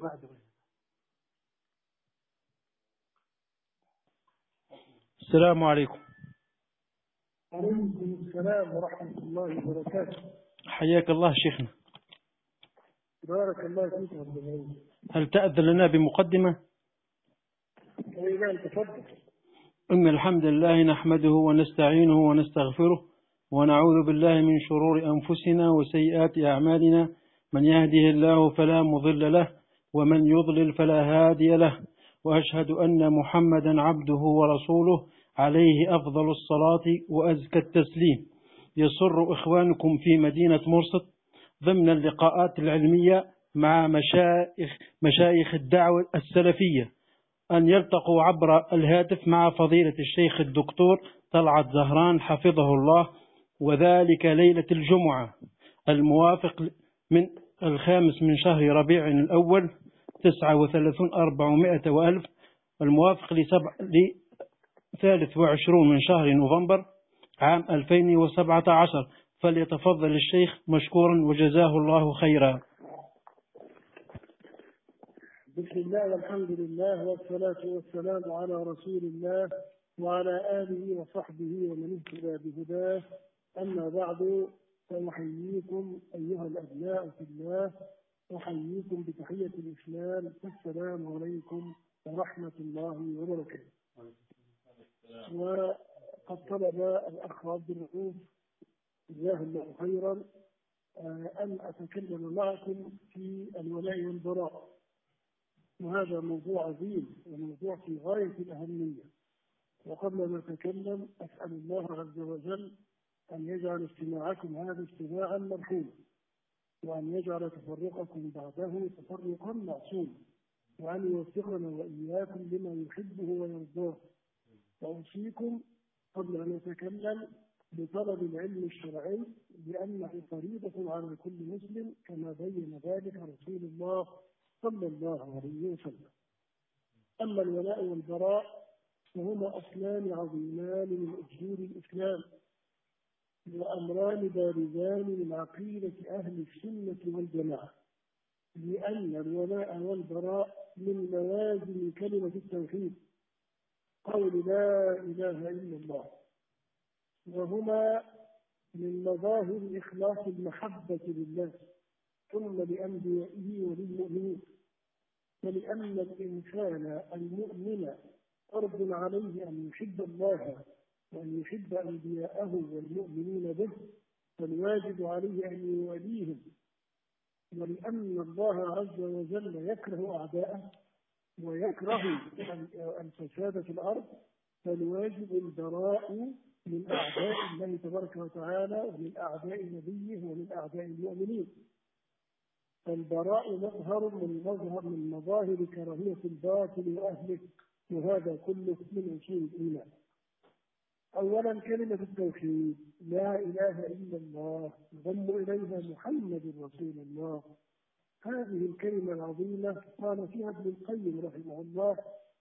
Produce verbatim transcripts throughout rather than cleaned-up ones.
بعد. السلام عليكم. عليكم السلام ورحمة الله وبركاته. حياك الله شيخنا. بارك الله فيك يا عبد العزيز. هل تأذن لنا بمقدمة؟ أيضا تفضل. إن الحمد لله نحمده ونستعينه ونستغفره ونعوذ بالله من شرور أنفسنا وسيئات أعمالنا، من يهده الله فلا مضل له ومن يضلل فلا هادي له، وأشهد أن محمدا عبده ورسوله عليه أفضل الصلاة وأزكى التسليم. يسر إخوانكم في مدينة مرصد ضمن اللقاءات العلمية مع مشايخ, مشايخ الدعوة السلفية أن يلتقوا عبر الهاتف مع فضيلة الشيخ الدكتور طلعت زهران حفظه الله، وذلك ليلة الجمعة الموافق من الخامس من شهر ربيع الأول تسعة وثلاثون أربعمائة وألف، الموافق لثالث وعشرون من شهر نوفمبر عام ألفين وسبعة عشر. فليتفضل الشيخ مشكورا وجزاه الله خيرا. بسم الله والحمد لله والصلاة والسلام على رسول الله وعلى آله وصحبه ومن اهتدى بهداه. أما بعد، فنحييكم أيها الأبناء في الله، أحييكم بتحية الإسلام، السلام عليكم ورحمة الله وبركاته. وقد طلب الأخ عبد الرؤوف جزاه الله خيرا أن أتكلم معكم في الولاء والبراء، وهذا موضوع عظيم وموضوع في غاية الأهمية. وقبل ما أتكلم أسأل الله عز وجل أن يجعل اجتماعكم هذا اجتماعا مرحوما، وأن يجعل تفرقكم بعده تفرقا معصوما، وأن يوفقنا وإياكم لما يحبه ويرضاه. وأوصيكم قبل أن أتكلم بطلب العلم الشرعي، لأنه فريضة على كل مسلم كما بين ذلك رسول الله صلى الله عليه وسلم. أما الولاء والبراء فهما أصلان عظيمان من أصول الإسلام، وأمران بارزان من عقيدة أهل السنة والجماعة، لأن الولاء والبراء من لوازم كلمة التوحيد، قول لا إله إلا الله، وهما من مظاهر إخلاص المحبة لله ثم لأنبيائه وللمؤمنين. فلأن الإنسان المؤمن فرض عليه أن يحب الله وأن يحب أنبياءه والمؤمنين به، فالواجب عليه أن يواليهم. ولأن الله عز وجل يكره أعداءه ويكره الفساد في الأرض، فالواجب البراء من أعداء الله تبارك وتعالى ومن أعداء نبيه ومن أعداء المؤمنين. فالبراء مظهر من مظهر من مظاهر كراهية الباطل وأهله، وهذا كله من أصول الإيمان. أولا كلمة التوحيد لا إله إلا الله، يضم إليها محمد رسول الله. هذه الكلمة العظيمة قال فيها ابن القيم رحمه الله: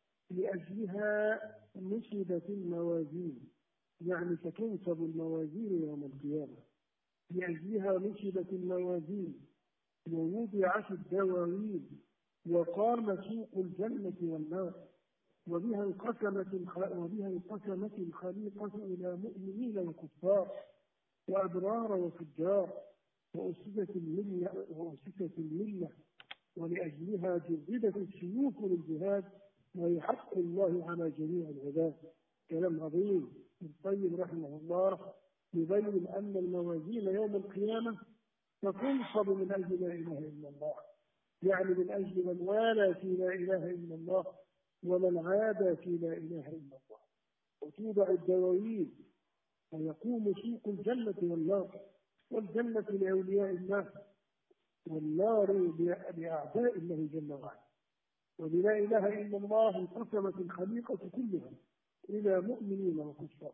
لأجلها نصبت الموازين، يعني ستنصب الموازين يوم القيامة. لأجلها نصبت الموازين ووضعت الدواوين وقام سوق الجنة والنار، وبها انقسمت وبها انقسمت الخليقة إلى مؤمنين وكفار وأبرار وفجار، وأسست الملة وأسست الملة ولأجلها جردت السيوف للجهاد، وهي حق الله على جميع العباد. كلام عظيم. ابن القيم رحمه الله يبين أن الموازين يوم القيامة فتنصب من أجل لا إله إلا الله، يعني من أجل من والى في لا إله إلا الله ومن عادى في لا إله إلا الله. وتوضع الدواوين ويقوم سوق الجنة والنار، والجنة لأولياء الله والنار لأعداء الله جل وعلا. وبلا إله إلا الله انقسمت الخليقة كلها إلى مؤمنين وكفار،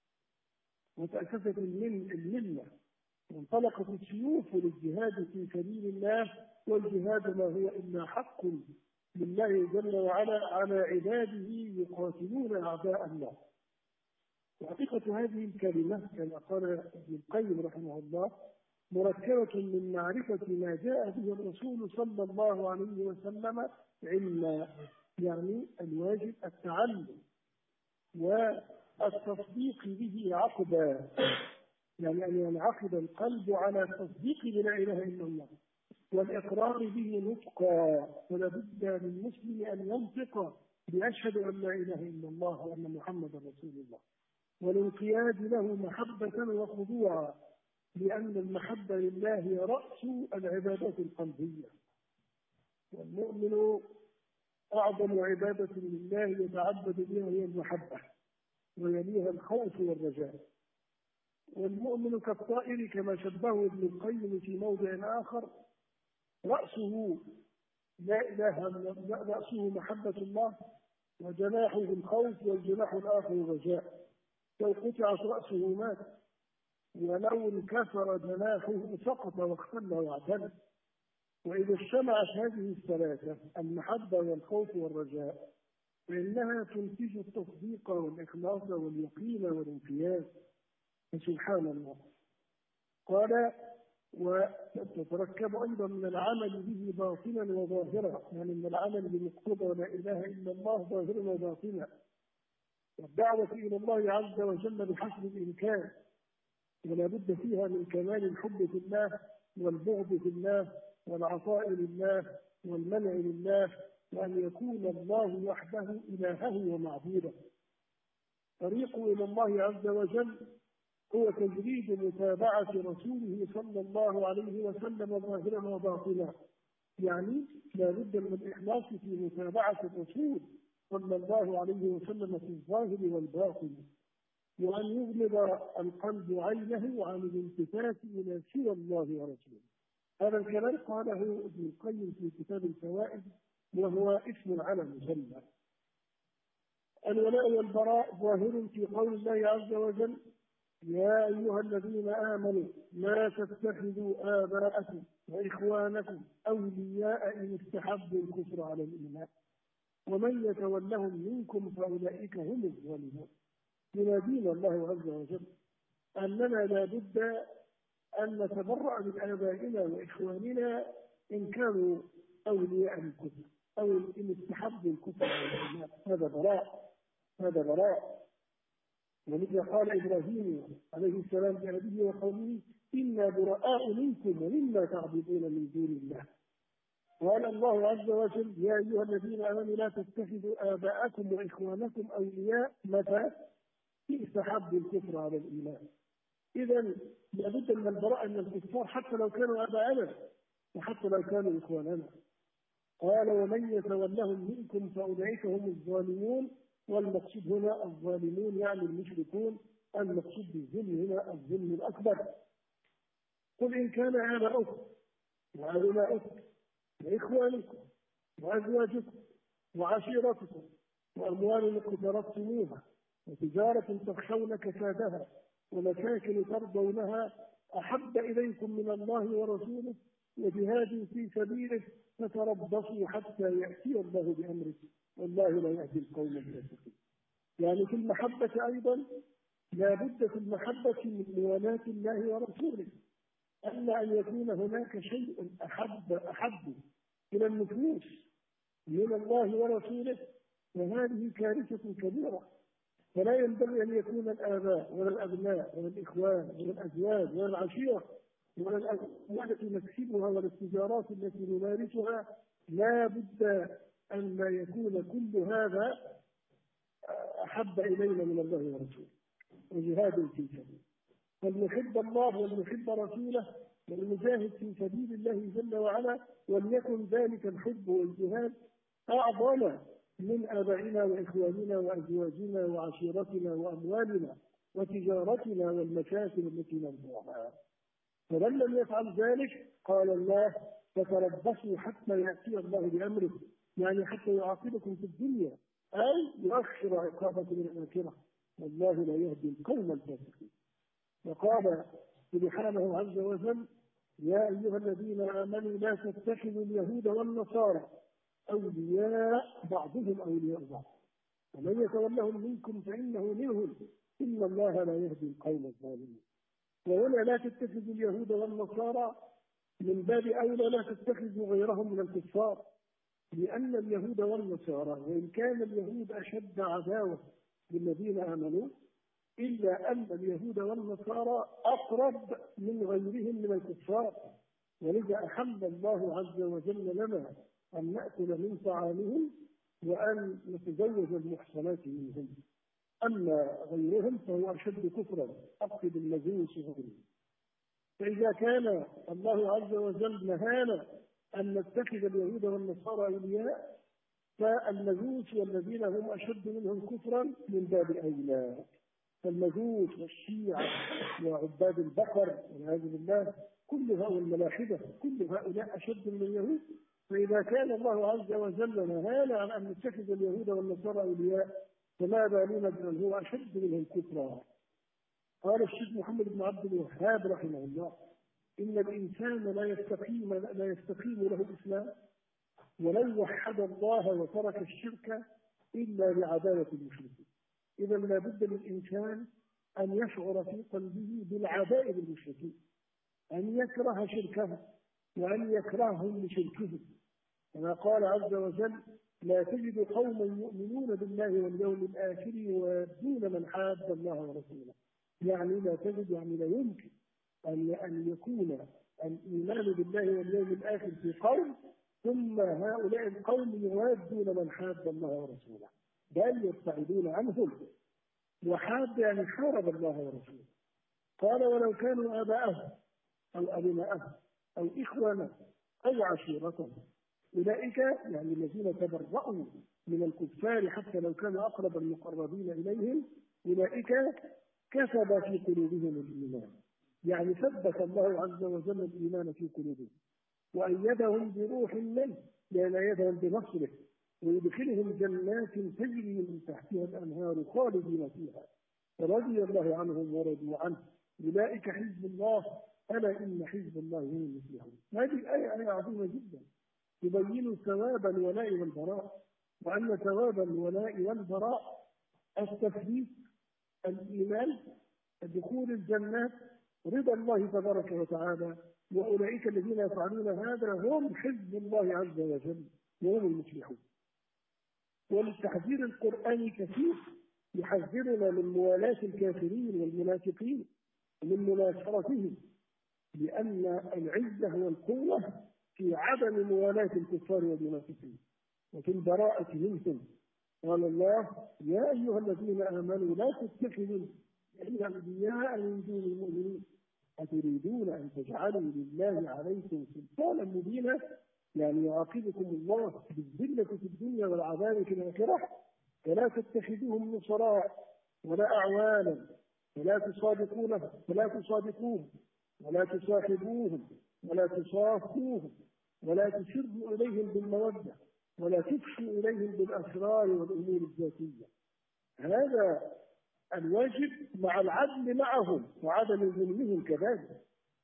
وتأسست الملة وانطلقت السيوف للجهاد في سبيل الله، والجهاد ما هو إلا حق لله جل وعلا على عباده يقاتلون أعداء الله. وحقيقة هذه الكلمة كما قال ابن القيم رحمه الله مركبة من معرفة ما جاء به الرسول صلى الله عليه وسلم علما، يعني الواجب التعلم والتصديق به عقدا، يعني أن ينعقد القلب على التصديق بلا إله إلا الله والإقرار به نطقا، فلا بد للمسلم أن ينطق بأشهد أن لا إله إلا الله وأن محمدا رسول الله، والانقياد له محبة وخضوعا، لأن المحبة لله هي رأس العبادات القلبية، والمؤمن أعظم عبادة لله يتعبد بها هي المحبة، ويليها الخوف والرجاء. والمؤمن كالطائر كما شبهه ابن القيم في موضع آخر، رأسه لا إله إلا رأسه محبة الله، وجناحه الخوف، والجناح الآخر الرجاء. لو قطعت رأسه مات، ولو انكسر جناحه سقط واختل واعتل. وإذا اجتمعت هذه الثلاثة المحبة والخوف والرجاء فإنها تنتج التصديق والإخلاص واليقين والانقياد. فسبحان الله. قال وتتركب أيضا من العمل به باطنا وظاهرا، يعني من العمل بمقتضى لا إله إلا الله ظاهرا وباطنا، والدعوة إلى الله عز وجل بحسب الإمكان، ولا بد فيها من كمال الحب في الله والبغض في الله والعطاء لله والمنع لله، وأن يكون الله وحده إلهه ومعبوده. طريق إلى الله عز وجل هو تجريد متابعة رسوله صلى الله عليه وسلم ظاهرا وباطنا، يعني لا بد من الإخلاص في متابعة الرسول صلى الله عليه وسلم في الظاهر والباطن، وأن يغلب القلب عينه عن الالتفات إلى سوى الله ورسوله. هذا الكلام قاله ابن القيم في كتاب الفوائد، وهو اسم على مسمى. الولاء والبراء ظاهر في قول الله عز وجل: يا أيها الذين آمنوا لا تتخذوا آباءكم وإخوانكم أولياء إن استحبوا الكفر على الإيمان ومن يتولهم منكم فأولئك هم الظالمون. ينادينا الله عز وجل أننا لا بد أن نتبرأ من آبائنا وإخواننا إن كانوا أولياء الكفر أو إن استحبوا الكفر على الإيمان. هذا براء، هذا براء. ولذا قال إبراهيم عليه السلام لأبيه وقومه: إنا براء منكم ومما تعبدون من دون الله. قال الله عز وجل: يا أيها الذين آمنوا لا تتخذوا آباءكم وإخوانكم أولياء متى استحبوا الكفر على الإيمان. إذا لابد من البراءة من الكفار حتى لو كانوا آباءنا وحتى لو كانوا إخواننا. قال: ومن يتولهم منكم فأولئك هم الظالمون. والمقصود هنا الظالمون يعني المشركون، المقصود بالظلم هنا الظلم الأكبر. قل إن كان آباؤكم وأبناؤكم وإخوانكم وأزواجكم وعشيرتكم وأموال اقترفتموها وتجارة تخشون كسادها ومساكن ترضونها أحب إليكم من الله ورسوله وجهاد في سبيله فتربصوا حتى يأتي الله بأمره والله لا يهدي القوم الفاسقين. يعني في المحبة أيضا لا بد في المحبة من موالاة الله ورسوله، ألا أن يكون هناك شيء أحب أحب إلى النفوس من الله ورسوله، وهذه كارثة كبيرة. فلا ينبغي أن يكون الآباء ولا الأبناء ولا الإخوان ولا الأزواج ولا العشيرة ولا الأموال التي نكسبها ولا التجارات التي نمارسها، لا بد أن لا يكون كل هذا أحب إلينا من الله ورسوله وجهاد في سبيله. فلنحب الله ولنحب رسوله ولنجاهد في سبيل الله جل وعلا، وليكن ذلك الحب والجهاد أعظم من آبائنا وإخواننا وأزواجنا وعشيرتنا وأموالنا وتجارتنا والمكاسب التي نرجوها. فمن لم يفعل ذلك قال الله: فتربصوا حتى يأتي الله بأمره، يعني حتى يعاقبكم في الدنيا أي يؤخر عقابكم من الآخرة والله لا يهدي القوم الفاسقين. وقال سبحانه عز وجل: يا أيها الذين آمنوا لا تتخذوا اليهود والنصارى أولياء بعضهم أولياء بعض ومن يتولهم منكم فإنه منهم إن الله لا يهدي القوم الظالمين. وهنا لا تتخذوا اليهود والنصارى من باب أولى لا تتخذوا غيرهم من الكفار، لأن اليهود والنصارى وإن كان اليهود أشد عداوة للذين آمنوا إلا أن اليهود والنصارى أقرب من غيرهم من الكفار، ولذا أحل الله عز وجل لنا أن نأكل من طعامهم وأن نتزوج المحصنات منهم. أما غيرهم فهو أشد كفرا، أقصد المجوس وغيرهم. فإذا كان الله عز وجل نهانا أن نتخذ اليهود والنصارى أولياء، فالمجوس والذين هم أشد منهم كفرا من باب أولى. فالمجوس والشيعة وعباد البقر والعياذ بالله كل هؤلاء الملاحدة كل هؤلاء أشد من اليهود. فإذا كان الله عز وجل نهانا عن أن نتخذ اليهود والنصارى أولياء، فما بالنا بمن هو أشد منهم كفرا. قال الشيخ محمد بن عبد الوهاب رحمه الله: إن الإنسان لا يستقيم لا يستقيم له الإسلام ولو وحد الله وترك الشرك إلا بعداوة المشركين. إذا لا بد للإنسان أن يشعر في قلبه بالعداء بالمشركين، أن يكره شركهم وأن يكرههم لشركهم، كما قال عز وجل: لا تجد قوما يؤمنون بالله واليوم الآخر يوادون من حاد الله ورسوله. يعني لا تجد، يعني لا يمكن أن أن يكون الإيمان بالله واليوم الآخر في قوم ثم هؤلاء القوم يوادون من حاد الله ورسوله، بل يبتعدون عنهم. وحاد يعني حارب الله ورسوله. قال: ولو كانوا آباءهم أو أبناءهم أو إخوانهم أو عشيرتهم، أولئك يعني الذين تبرؤوا من الكفار حتى لو كانوا أقرب المقربين إليهم، أولئك كسب في قلوبهم الإيمان، يعني ثبت الله عز وجل الإيمان في قلوبهم وأيدهم بروح منه، لأن أيدهم بنصره، ويدخلهم جنات تجري من تحتها الأنهار خالدين فيها رضي الله عنهم ورضوا عنه أولئك حزب الله ألا إن حزب الله هم المفلحون. هذه الآية آية عظيمة جدا تبين ثواب الولاء والبراء، وأن ثواب الولاء والبراء التثبيت، الإيمان، دخول الجنات، رضا الله تبارك وتعالى. وأولئك الذين يفعلون هذا هم حزب الله عز وجل وهم المفلحون. والتحذير القرآني كثير يحذرنا من موالاة الكافرين والمنافقين ومن مناصرتهم، لأن العزة والقوة في عدم موالاة الكفار والمنافقين وفي البراءة منهم. قال الله: يا أيها الذين آمنوا لا تتخذوا أولياء من دون المؤمنين أتريدون أن تجعلوا لله عليكم سلطانا مبينا، يعني يعاقبكم الله بالذلة في الدنيا والعذاب في الآخرة. فلا تتخذوهم نصراء ولا أعوانا ولا تصادقونهم ولا تصادقوهم ولا تصاحبوهم ولا تصافوهم ولا تسروا إليهم بالمودة ولا تفشوا إليهم بالأسرار والأمور الذاتية. هذا الواجب مع العدل معهم وعدم ظلمهم كذلك.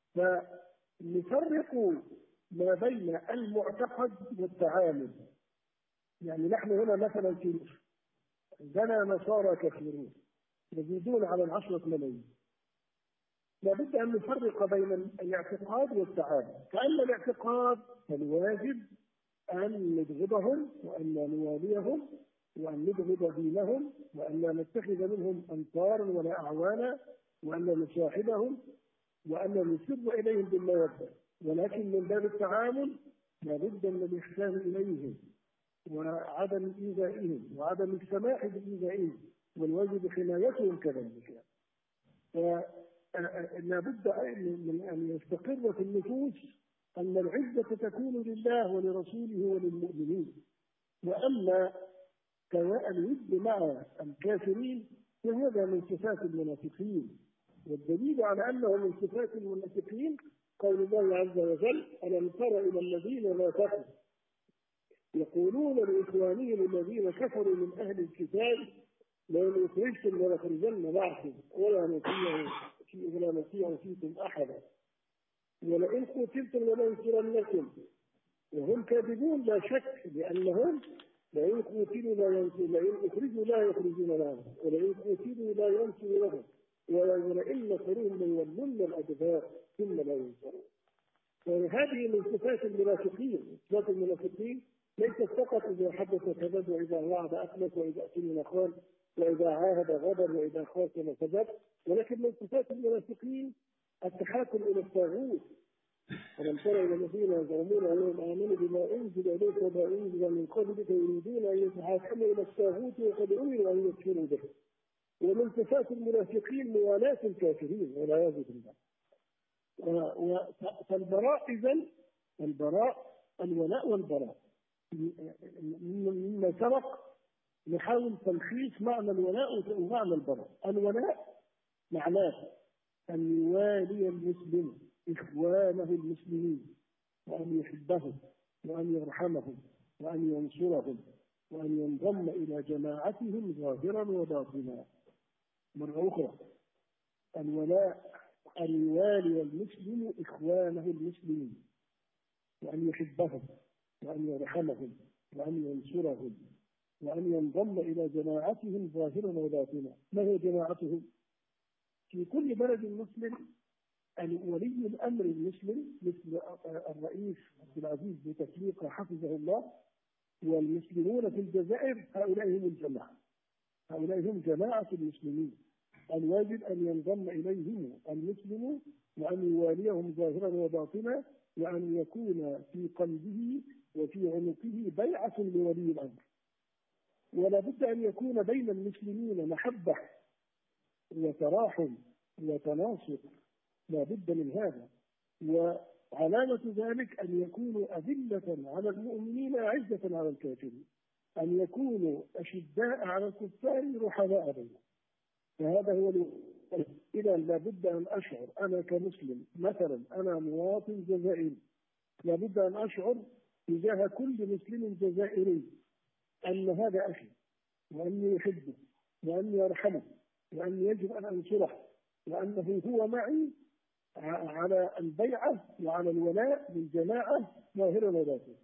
فنفرق ما بين المعتقد والتعامل. يعني نحن هنا مثلا في مصر عندنا نصارى كثيرون يزيدون على العشرة ملايين. لابد أن نفرق بين الاعتقاد والتعامل. فأما الاعتقاد فالواجب أن نبغضهم وأن لا نواليهم وأن نبغض دينهم وأن لا نتخذ منهم أنصارا ولا أعوانا وأن لا نصاحبهم وأن لا نسر إليهم بالمودة. ولكن من باب التعامل لابد من الإحسان إليهم وعدم إيذائهم وعدم السماح بإيذائهم، والواجب حمايتهم كذلك. لابد من أن يستقر في النفوس أن العزة تكون لله ولرسوله وللمؤمنين. وأما سواء الود مع الكافرين فهذا من صفات المنافقين، والدليل على أنه من صفات المنافقين قول الله عز وجل: ألم تر إلى الذين نافقوا يقولون لإخوانهم الذين كفروا من أهل الكتاب لئن أخرجتم لنخرجن معكم ولا نطيع فيكم أحدا ولئن قتلتم لننصرنكم وهم كاذبون. لا شك لأنهم لئن قتلوا لا ينصرون، لئن أخرجوا لا يخرجون لهم، ولئن قتلوا لا ينصرون لهم، ولئن نصروهم ليولن الأدبار ثم لا ينصرون. هذه من صفات المنافقين. صفات المنافقين ليست فقط إذا حدث كذب، وإذا وعد أخلف، وإذا اؤتمن خان، وإذا عاهد غدر، وإذا خاصم كذب، ولكن من صفات المنافقين التحاكم إلى الطاغوت. ألم تر إلى الذين يزعمون أنهم آمنوا بما أنزل إليك وما أنزل من قبلك يريدون أن يتحاكموا إلى الطاغوت وقد أمروا أن يكفروا به. ومن صفات المنافقين موالاة الكافرين والعياذ بالله. فالبراء إذن البراء الولاء والبراء مما سبق نحاول تلخيص معنى الولاء ومعنى البراء. الولاء معناه أن يوالي المسلم إخوانه المسلمين، وأن يحبهم، وأن يرحمهم، وأن ينصرهم، وأن ينضم إلى جماعتهم ظاهرا وباطنا. مرة أخرى، الولاء أن يوالي المسلم إخوانه المسلمين، وأن يحبهم، وأن يرحمهم، وأن ينصرهم، وأن ينضم إلى جماعتهم ظاهرا وباطنا. ما هي جماعتهم؟ في كل بلد مسلم ولي الأمر المسلم مثل الرئيس عبد العزيز بوتفليقة حفظه الله، والمسلمون في الجزائر هؤلاء هم الجماعة، هؤلاء هم جماعة المسلمين. الواجب أن ينضم إليهم المسلم، وأن يواليهم ظاهرا وباطنا، وأن يكون في قلبه وفي عنقه بيعة لولي الأمر. ولا بد أن يكون بين المسلمين محبة وتراحم وتناصر، لا بد من هذا. وعلامة ذلك أن يكونوا أذلة على المؤمنين أعزة على الكافرين، أن يكونوا أشداء على الكفار رحماء بينهم. فهذا هو إذا لا بد أن أشعر أنا كمسلم، مثلا أنا مواطن جزائري، لا بد أن أشعر تجاه كل مسلم جزائري أن هذا أخي، وأني يحبه، وأني يرحمه، وأني يجب أن أنصره، وأنه هو معي على البيعة وعلى الولاء للجماعة ظاهرا وباطنا.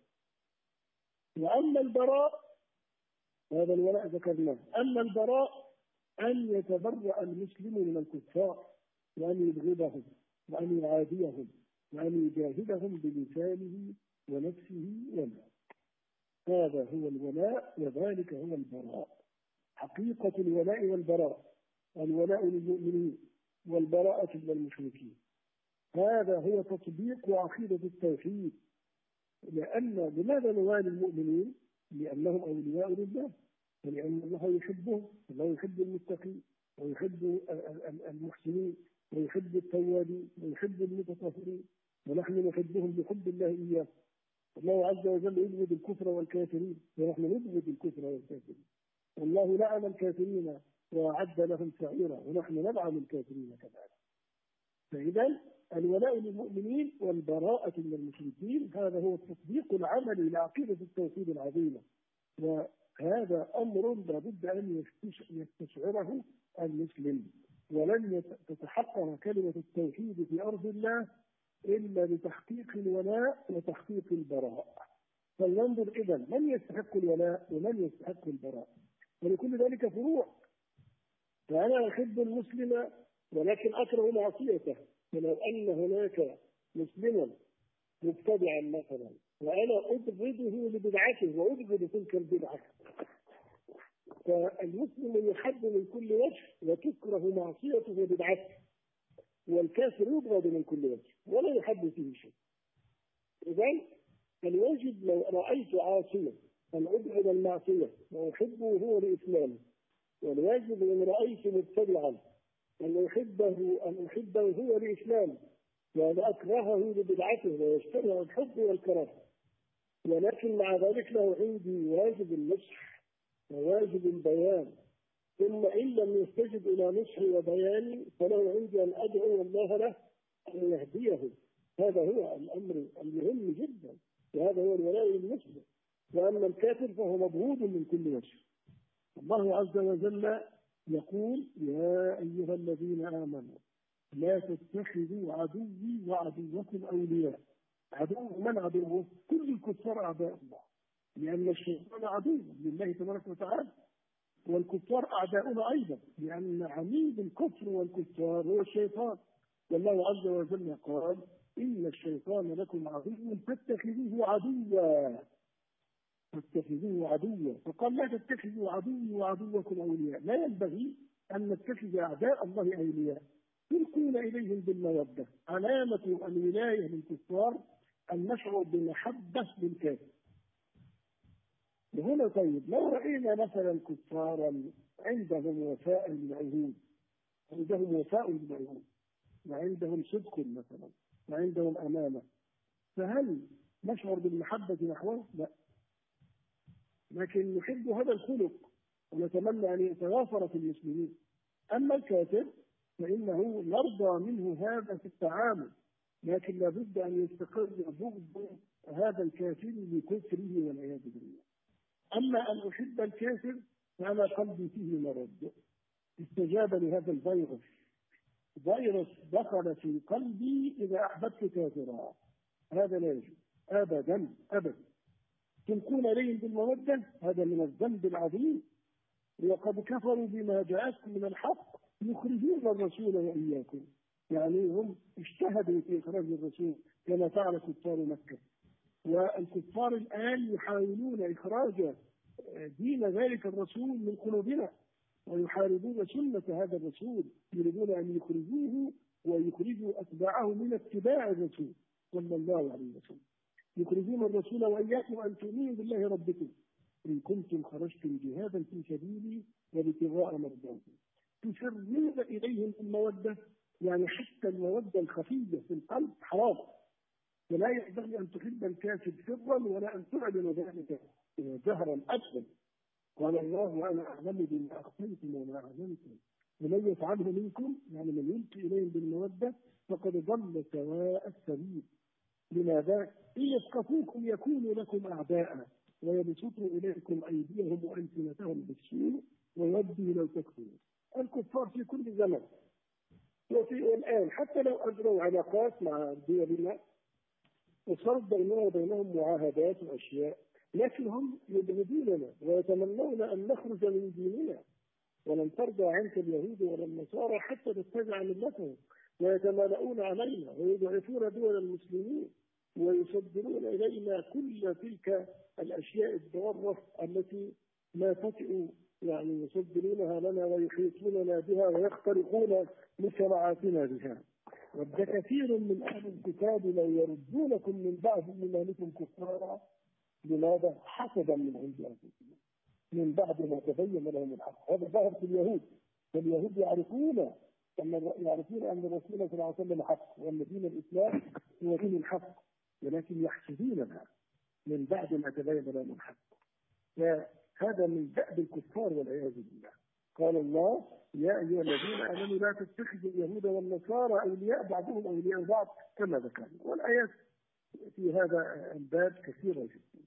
وأما البراء، هذا الولاء ذكرناه. أما البراء أن يتبرأ المسلم من الكفار، وأن يبغضهم، وأن يعاديهم، وأن يجاهدهم بلسانه ونفسه وماله. هذا هو الولاء، وذلك هو البراء. حقيقة الولاء والبراء: الولاء للمؤمنين والبراءة للمشركين. هذا هو تطبيق عقيدة التوحيد. لأن لماذا نوالي المؤمنين؟ لأنهم أولياء لله، ولأن الله يحبهم، الله يحب المتقين، ويحب المحسنين، ويحب التوابين، ويحب المتطهرين، ونحن نحبهم بحب الله إياه. الله عز وجل يبغض الكفر والكافرين، ونحن نبغض الكفر والكافرين. والله لعن الكافرين وأعد لهم سعيرا، ونحن نلعن الكافرين كذلك. فإذا الولاء للمؤمنين والبراءة من المشركين، هذا هو التطبيق العملي لعقيدة التوحيد العظيمة. وهذا أمر لابد أن يستشعره المسلم. ولن تتحقق كلمة التوحيد في أرض الله إلا بتحقيق الولاء وتحقيق البراء. فلننظر إذن من يستحق الولاء ومن يستحق البراء، ولكل ذلك فروع. فأنا أحب المسلم ولكن أكره معصيته. فلو أن هناك مسلما مبتدعا مثلا، وأنا أبغضه لبدعته وأبغض تلك البدعة، فالمسلم يحب من كل وجه وتكره معصيته وبدعته، والكافر يبغض من كل وجه ولا يحب فيه شيء. إذن الواجب لو رأيت عاصيا أن أبغض المعصية وأحبه هو لإسلامه، والواجب إن رأيت مبتدعا أن أحبه أن أحبه هو لإسلامه، وأن أكرهه لبدعته ويجتمع الحب والكراهة. ولكن مع ذلك له عندي واجب النصح وواجب البيان، ثم إن لم يستجب إلى نصحي وبياني فله عندي أن أدعو الله له أن يهديه. هذا هو الأمر المهم جدا، وهذا هو الولاء للمسلم. وأما الكافر فهو مبغوض من كل وجه. الله عز وجل يقول: يا أيها الذين آمنوا لا تتخذوا عدوي وعدوكم أولياء. عدو من عدوه؟ كل الكفار أعداء الله، لأن الشيطان عدو لله تبارك وتعالى. والكفار أعداؤنا أيضا، لأن عميد الكفر والكفار هو الشيطان. والله عز وجل قال: إن الشيطان لكم عدو فاتخذوه عدوا فاتخذوه عدوا فقال: لا تتخذوا عدوي وعدوكم أولياء. لا ينبغي أن نتخذ أعداء الله أولياء تلقون إليهم بالمودة. علامة الولاية للكفار أن نشعر بمحبة للكافر. وهنا طيب لو رأينا مثلا كفارا عندهم وفاء للعهود، عندهم وفاء للعهود وعندهم صدق مثلا وعندهم أمانة، فهل نشعر بالمحبة نحوه؟ لا، لكن نحب هذا الخلق ونتمنى أن يتوافر في المسلمين. أما الكافر فإنه نرضى منه هذا في التعامل، لكن لابد أن يستقر بغض هذا الكافر لكفره والعياذ بالله. أما أن أحب الكافر فأنا قلبي فيه مرض، استجاب لهذا الفيروس. فيروس دخل في قلبي إذا أحببت كافرا، هذا لا يجوز أبدا أبدا. تلقون إليهم بالمودة، هذا من الذنب العظيم. وقد كفروا بما جاءكم من الحق يخرجون الرسول وإياكم، يعني هم اجتهدوا في إخراج الرسول كما فعل كفار مكة. والكفار الآن يحاولون إخراج دين ذلك الرسول من قلوبنا، ويحاربون سنة هذا الرسول، يريدون أن يخرجوه ويخرجوا أتباعه من اتباع الرسول صلى الله عليه وسلم. يخرجون الرسول وإياكم أن تؤمنوا بالله ربكم إن كنتم خرجتم جهادا في سبيلي وابتغاء مرضاتي. تسرون إليهم المودة، يعني حتى المودة الخفية في القلب حرام، ولا ينبغي أن تحب الكافر سرا ولا أن تعلن ذلك جهرا أبدا. قال الله: وأنا أعلم بما أخفيتم وما أعلنتم ومن يفعله منكم، يعني من يلقي إليهم بالمودة فقد ضل سواء السبيل. لماذا؟ إن يثقفوكم يكونوا لكم أعداء ويبسطوا إليكم أيديهم وألسنتهم بالسوء ويودوا لو تكفرون. الكفار في كل زمن وفي الآن حتى لو أجروا علاقات مع دولنا وصارت بيننا وبينهم معاهدات وأشياء، لكن هم يبغضوننا ويتمنون أن نخرج من ديننا. ولن ترضى عنك اليهود ولا النصارى حتى تتبع ملتهم، ويتمالؤون علينا ويضعفون دول المسلمين ويصدرون إلينا كل تلك الأشياء الضارة التي لا تطئ، يعني يصدرونها لنا ويحيطوننا بها ويخترقون مجتمعاتنا بها. ود كثير من أهل الكتاب لو يردونكم من بعد إيمانكم كفارا. لماذا؟ حسدا من عند أنفسهم من بعد ما تبين لهم الحق. هذا ظاهر في اليهود، فاليهود يعرفون يعرفون أن الرسول صلى الله عليه وسلم حق وأن دين الإسلام هو دين الحق، ولكن يحسدوننا من بعد ما تبين لهم الحق. فهذا من دأب الكفار والعياذ بالله. قال الله: يا أيها الذين آمنوا لا تتخذوا اليهود والنصارى أولياء بعضهم أولياء بعض كما ذكرنا. والآيات في هذا الباب كثيرة جدا.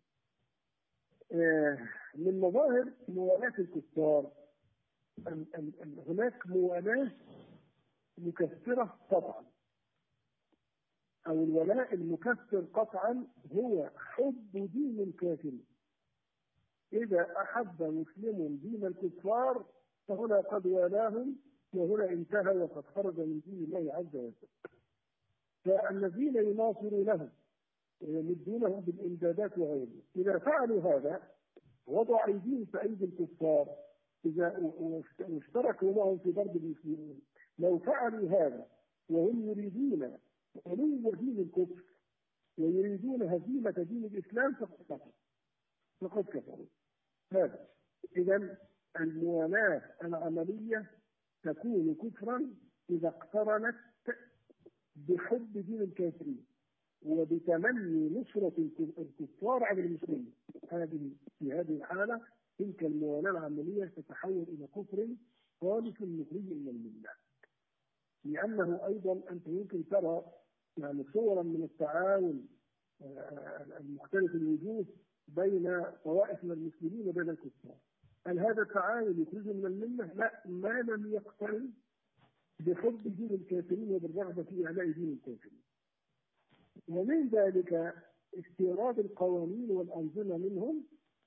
من مظاهر موالاة الكفار أن أن هناك موالاة مكفرة قطعا، أو الولاء المكفر قطعا هو حب دين الكافر. إذا أحب مسلم دين الكفار فهنا قد والاهم، وهنا انتهى وقد خرج من دين الله عز وجل. فالذين يناصرونهم ويمدونهم بالإمدادات وغيره إذا فعلوا هذا وضع أيديهم في أيدي الكفار، إذا اشتركوا معهم في ضرب المسلمين، لو فعلوا هذا وهم يريدون علو دين الكفر ويريدون هزيمة دين الإسلام فقد كفروا فقد كفروا. هذا إذا الموالاة العملية تكون كفرا إذا اقترنت بحب دين الكافرين وبتمني نصرة الكفار على المسلمين. هذه في هذه الحالة تلك الموالاة العملية تتحول إلى كفر خالص مخرج من الملة. لأنه أيضا أنت يمكن ترى يعني صورا من التعاون المختلف الوجوه بين طوائف من المسلمين وبين الكفار. هل هذا التعاون يخرج من الملة؟ لا، ما لم يقترن بحب دين الكافرين وبالرغبة في إعلاء دين الكافرين. ومن ذلك استيراد القوانين والأنظمة منهم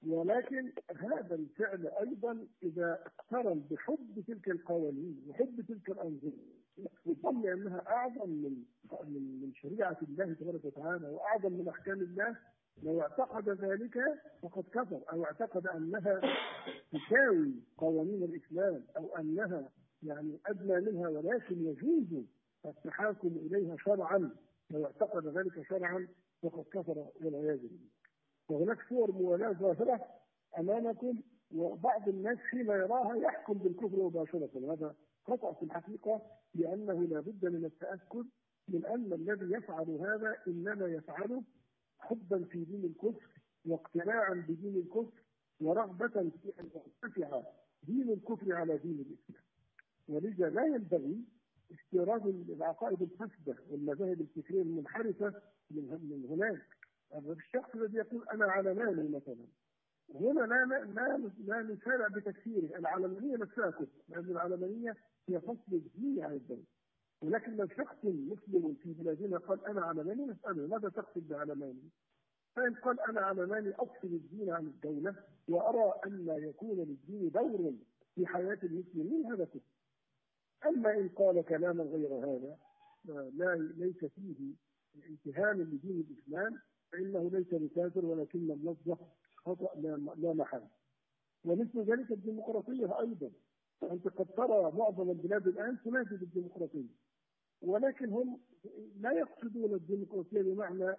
ولكن هذا الفعل أيضا إذا اقترن بحب تلك القوانين وحب تلك الأنظمة وظن أنها أعظم من من شريعة الله تبارك وتعالى وأعظم من أحكام الله، لو اعتقد ذلك فقد كفر، أو اعتقد أنها تساوي قوانين الإسلام أو أنها يعني أدنى منها ولكن يجوز التحاكم إليها شرعا، لو اعتقد ذلك شرعا فقد كفر والعياذ بالله. وهناك صور موالاة ظاهرة أمامكم، وبعض الناس حين يراها يحكم بالكفر مباشرة، وهذا خطأ في الحقيقة، لأنه لا بد من التأكد من أن الذي يفعل هذا إنما يفعله حبا في دين الكفر واقتناعا بدين الكفر ورغبة في أن يرتفع دين الكفر على دين الإسلام. ولذا لا ينبغي استيراد العقائد الفاسدة والمذاهب الفكرية المنحرفة من هناك. الشخص الذي يقول أنا علماني مثلا، هنا لا لا لا نسارع بتكفيره، العلمانية نفسها كفر، لأن العلمانية هي فصل الدين عن الدولة. ولكن لو شخص مسلم في بلادنا قال أنا علماني، نسأله ماذا تقصد بعلماني؟ فإن قال أنا علماني أفصل الدين عن الدولة وأرى أن لا يكون للدين دور في حياة المسلمين، هذا كفر. أما إن قال كلاما غير هذا لا ليس فيه امتهان لدين الإسلام فإنه ليس بكافر، ولكن اللفظ خطأ لا محل. ومثل ذلك الديمقراطية أيضا، أنت قد ترى معظم البلاد الآن تنادي بالديمقراطية، ولكن هم لا يقصدون الديمقراطية بمعنى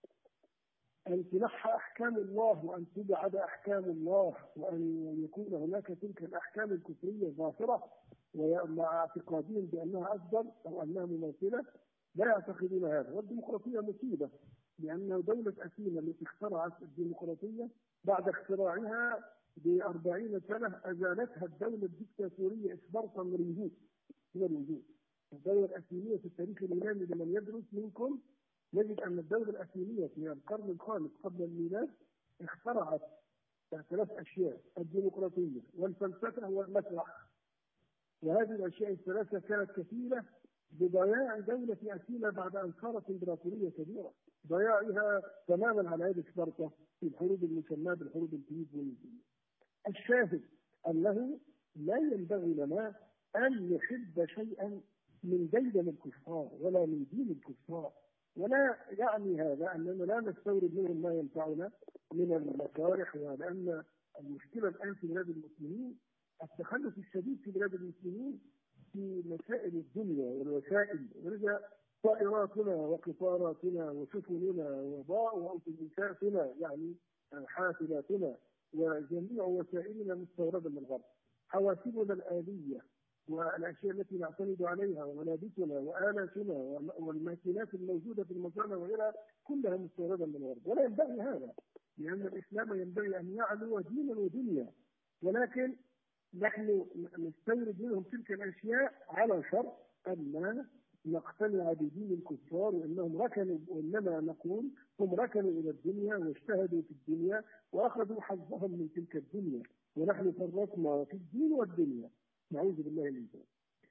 أن تنحى أحكام الله وأن تبعد أحكام الله وأن يكون هناك تلك الأحكام الكفرية ظاهرة ومع اعتقادهم بأنها أفضل أو أنها مماثلة، لا يعتقدون هذا. والديمقراطية مصيبة، لأن دولة أثينا التي اخترعت الديمقراطية بعد اختراعها بأربعين سنة أزالتها الدولة الدكتاتورية إسبرطا من الوجود من الوجود. الدولة الأثينية في التاريخ اليوناني لمن يدرس منكم نجد أن الدولة الأثينية في القرن الخامس قبل الميلاد اخترعت ثلاث أشياء: الديمقراطية والفلسفة والمسرح. وهذه الأشياء الثلاثة كانت كفيلة بضياع دولة أثينا بعد أن صارت إمبراطورية كبيرة، ضياعها تماما على يد سبارتا في الحروب المسماة بالحروب البيزنطية. الشاهد أنه لا ينبغي لنا أن نحب شيئا من ديدن الكفار ولا من دين الكفار، ولا يعني هذا أننا لا نستورد منهم ما ينفعنا من المصالح. ولأن المشكلة الآن في بلاد المسلمين التخلف الشديد في بلاد المسلمين في مسائل الدنيا والوسائل، ولذا طائراتنا وقطاراتنا وسفننا وأوتوبيساتنا يعني حافلاتنا وجميع وسائلنا مستوردة من الغرب، حواسبنا الآلية والأشياء التي نعتمد عليها وملابسنا وآلاتنا والماكينات الموجودة في المصانع وغيرها كلها مستوردة من الغرب. ولا ينبغي هذا، لأن الإسلام ينبغي أن يعلو دينا ودنيا، ولكن نحن نستورد منهم تلك الأشياء على شرط أن لا نقتنع بدين الكفار وإنهم ركنوا، وإنما نقول هم ركنوا إلى الدنيا واجتهدوا في الدنيا وأخذوا حظهم من تلك الدنيا، ونحن فرطنا في الدين والدنيا، نعوذ بالله من ذلك.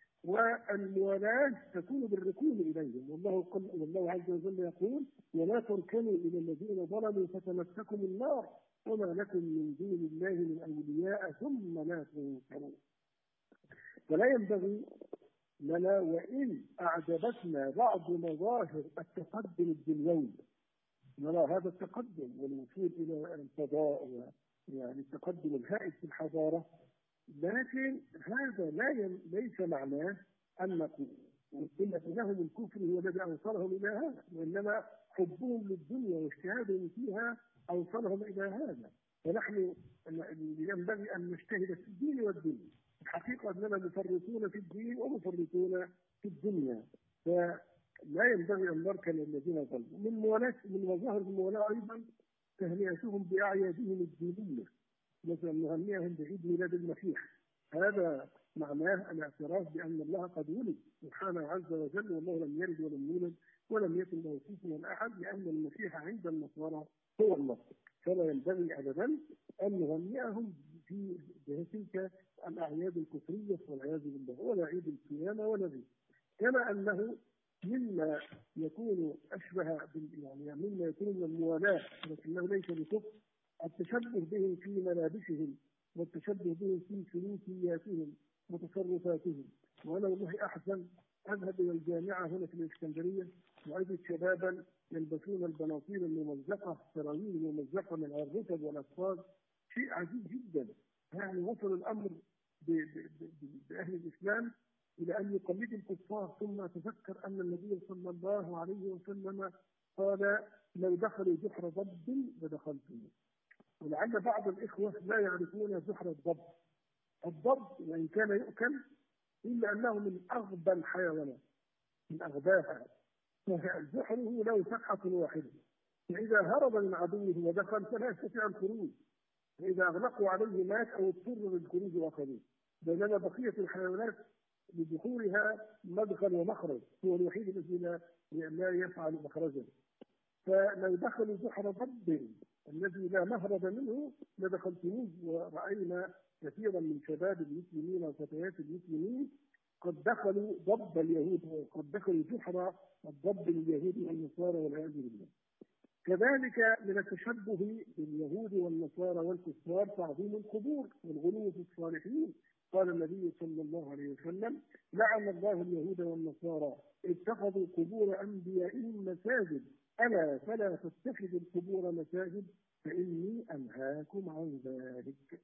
والموالاة تكون بالركون إليهم، والله قل والله عز وجل يقول: ولا تركنوا إلى الذين ظلموا فتمسكم النار وما لكم من دون الله من أولياء ثم لا تنصرون. فلا ينبغي لنا، وإن أعجبتنا بعض مظاهر التقدم الدنيوي، نرى هذا التقدم والوصول إلى الفضاء يعني التقدم الهائل في الحضارة، لكن هذا لا ي... ليس معناه أن نقول إن لهم الكفر هو الذي أوصلهم إلى هذا، وإنما حبهم للدنيا واجتهادهم فيها أوصلهم إلى هذا. فنحن ينبغي أن نجتهد في الدين والدنيا. الحقيقة أننا مفرطون في الدين ومفرطون في الدنيا، فلا ينبغي أن نركن الذين ظلموا. من موالاة من مظاهر الموالاة أيضا تهنئتهم بأعيادهم الدينية، مثلا نهنئهم بعيد ميلاد المسيح، هذا معناه الاعتراف بأن الله قد ولد سبحانه عز وجل، والله لم يلد ولم يولد ولم يكن له كفوا أحد، لأن المسيح عند النصارى هو الله. فلا ينبغي أبدا أن نهنئهم في تلك الأعياد الكفرية والعياذ بالله، ولا عيد القيامة ولا ذي. كما أنه مما يكون أشبه يعني مما يكون من الموالاة لكنه ليس بكفر التشبه بهم في ملابسهم، والتشبه بهم في سلوكياتهم وتصرفاتهم. وأنا والله أحزن أذهب إلى الجامعة هنا في الإسكندرية وأجد شبابا يلبسون البناطيل الممزقة، السراويل الممزقة من الركب والأطفال. شيء عجيب جدا. يعني وصل الأمر بأهل الإسلام إلى أن يقلدوا الكفار. ثم أتذكر أن النبي صلى الله عليه وسلم قال: لو دخلوا جحر ضب لدخلتم. ولعل بعض الإخوة لا يعرفون جحر الضب. الضب وإن كان يؤكل إلا أنه من أغبى الحيوانات، من أغباها. جحره له فتحة واحدة، فإذا هرب من عدوه ودخل فلا يستطيع الخروج، فإذا أغلقوا عليه مات أو اضطر للخروج وأخذوه. بينما بقية الحيوانات لدخولها مدخل ومخرج، هو الوحيد الذي لا يفعل مخرجا. فلو دخلوا جحر ضب الذي لا مهرب منه لدخلتموه. ورأينا كثيرا من شباب المسلمين وفتيات المسلمين قد دخلوا ضب اليهود، وقد دخلوا جحر الضب اليهود والنصارى والعياذ بالله. كذلك من التشبه باليهود والنصارى والكفار تعظيم القبور والغلو في الصالحين. قال النبي صلى الله عليه وسلم: لعن الله اليهود والنصارى اتخذوا قبور انبيائهم مساجد، الا فلا تتخذوا القبور مساجد فاني انهاكم عن ذلك.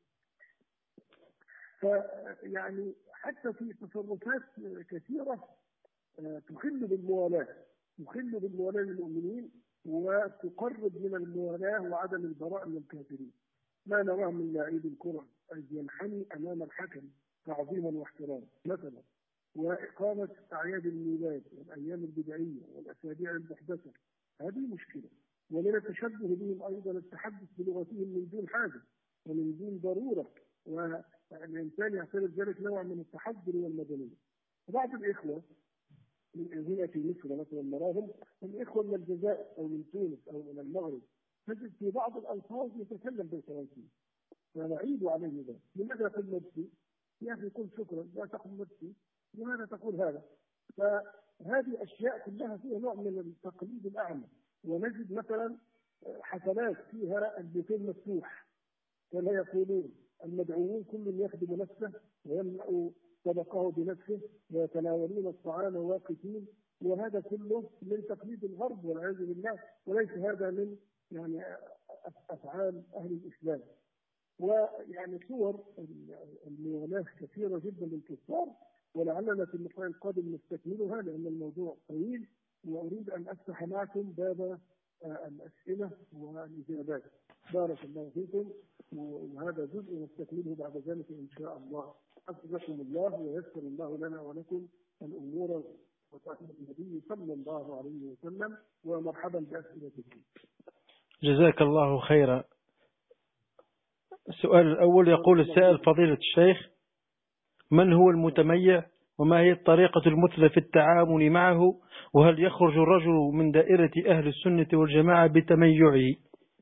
فيعني حتى في تصرفات كثيره تخل بالموالاه، تخل بالموالاه للمؤمنين، وتقرب من الموالاه وعدم البراء من الكافرين. ما نراه من لاعبي الكره أن ينحني امام الحكم تعظيما واحتراما مثلا، واقامه اعياد الميلاد والايام البدعيه والاسابيع المحدثه، هذه مشكله. ومن التشبه بهم ايضا التحدث بلغتهم من دون حاجه ومن دون ضروره، والانسان يعتبر ذلك نوع من التحضر والمدنيه. بعض الاخوه هنا في مصر مثلا نراهم الاخوه من الجزائر او من تونس او من المغرب، تجد في بعض الالفاظ يتكلم بالفرنسيه، ونعيب عليه ذلك. لماذا تقول نفسي؟ يا اخي قل شكرا، لا تقل نفسي، لماذا تقول هذا؟ فهذه اشياء كلها فيها نوع من التقليد الاعمى. ونجد مثلا حفلات فيها البوفيه مفتوح كما يقولون، المدعوون كل يخدم نفسه ويملأ طبقه بنفسه ويتناولون الطعام واقفين، وهذا كله من تقليد الغرب والعياذ بالله، وليس هذا من يعني افعال اهل الاسلام. ويعني صور الموالاه كثيره جدا للكفار، ولعلنا في اللقاء القادم نستكملها لان الموضوع طويل، واريد ان افتح معكم باب الاسئله والاجابات. بارك الله فيكم، وهذا جزء نستكمله بعد ذلك ان شاء الله. حفظكم الله ويسر الله لنا ولكم الامور وتعليم النبي صلى الله عليه وسلم، ومرحبا باسئلتكم. جزاك الله خيرا. السؤال الأول يقول السائل: فضيلة الشيخ، من هو المتميع وما هي الطريقة المثلى في التعامل معه؟ وهل يخرج الرجل من دائرة أهل السنة والجماعة بتميعه؟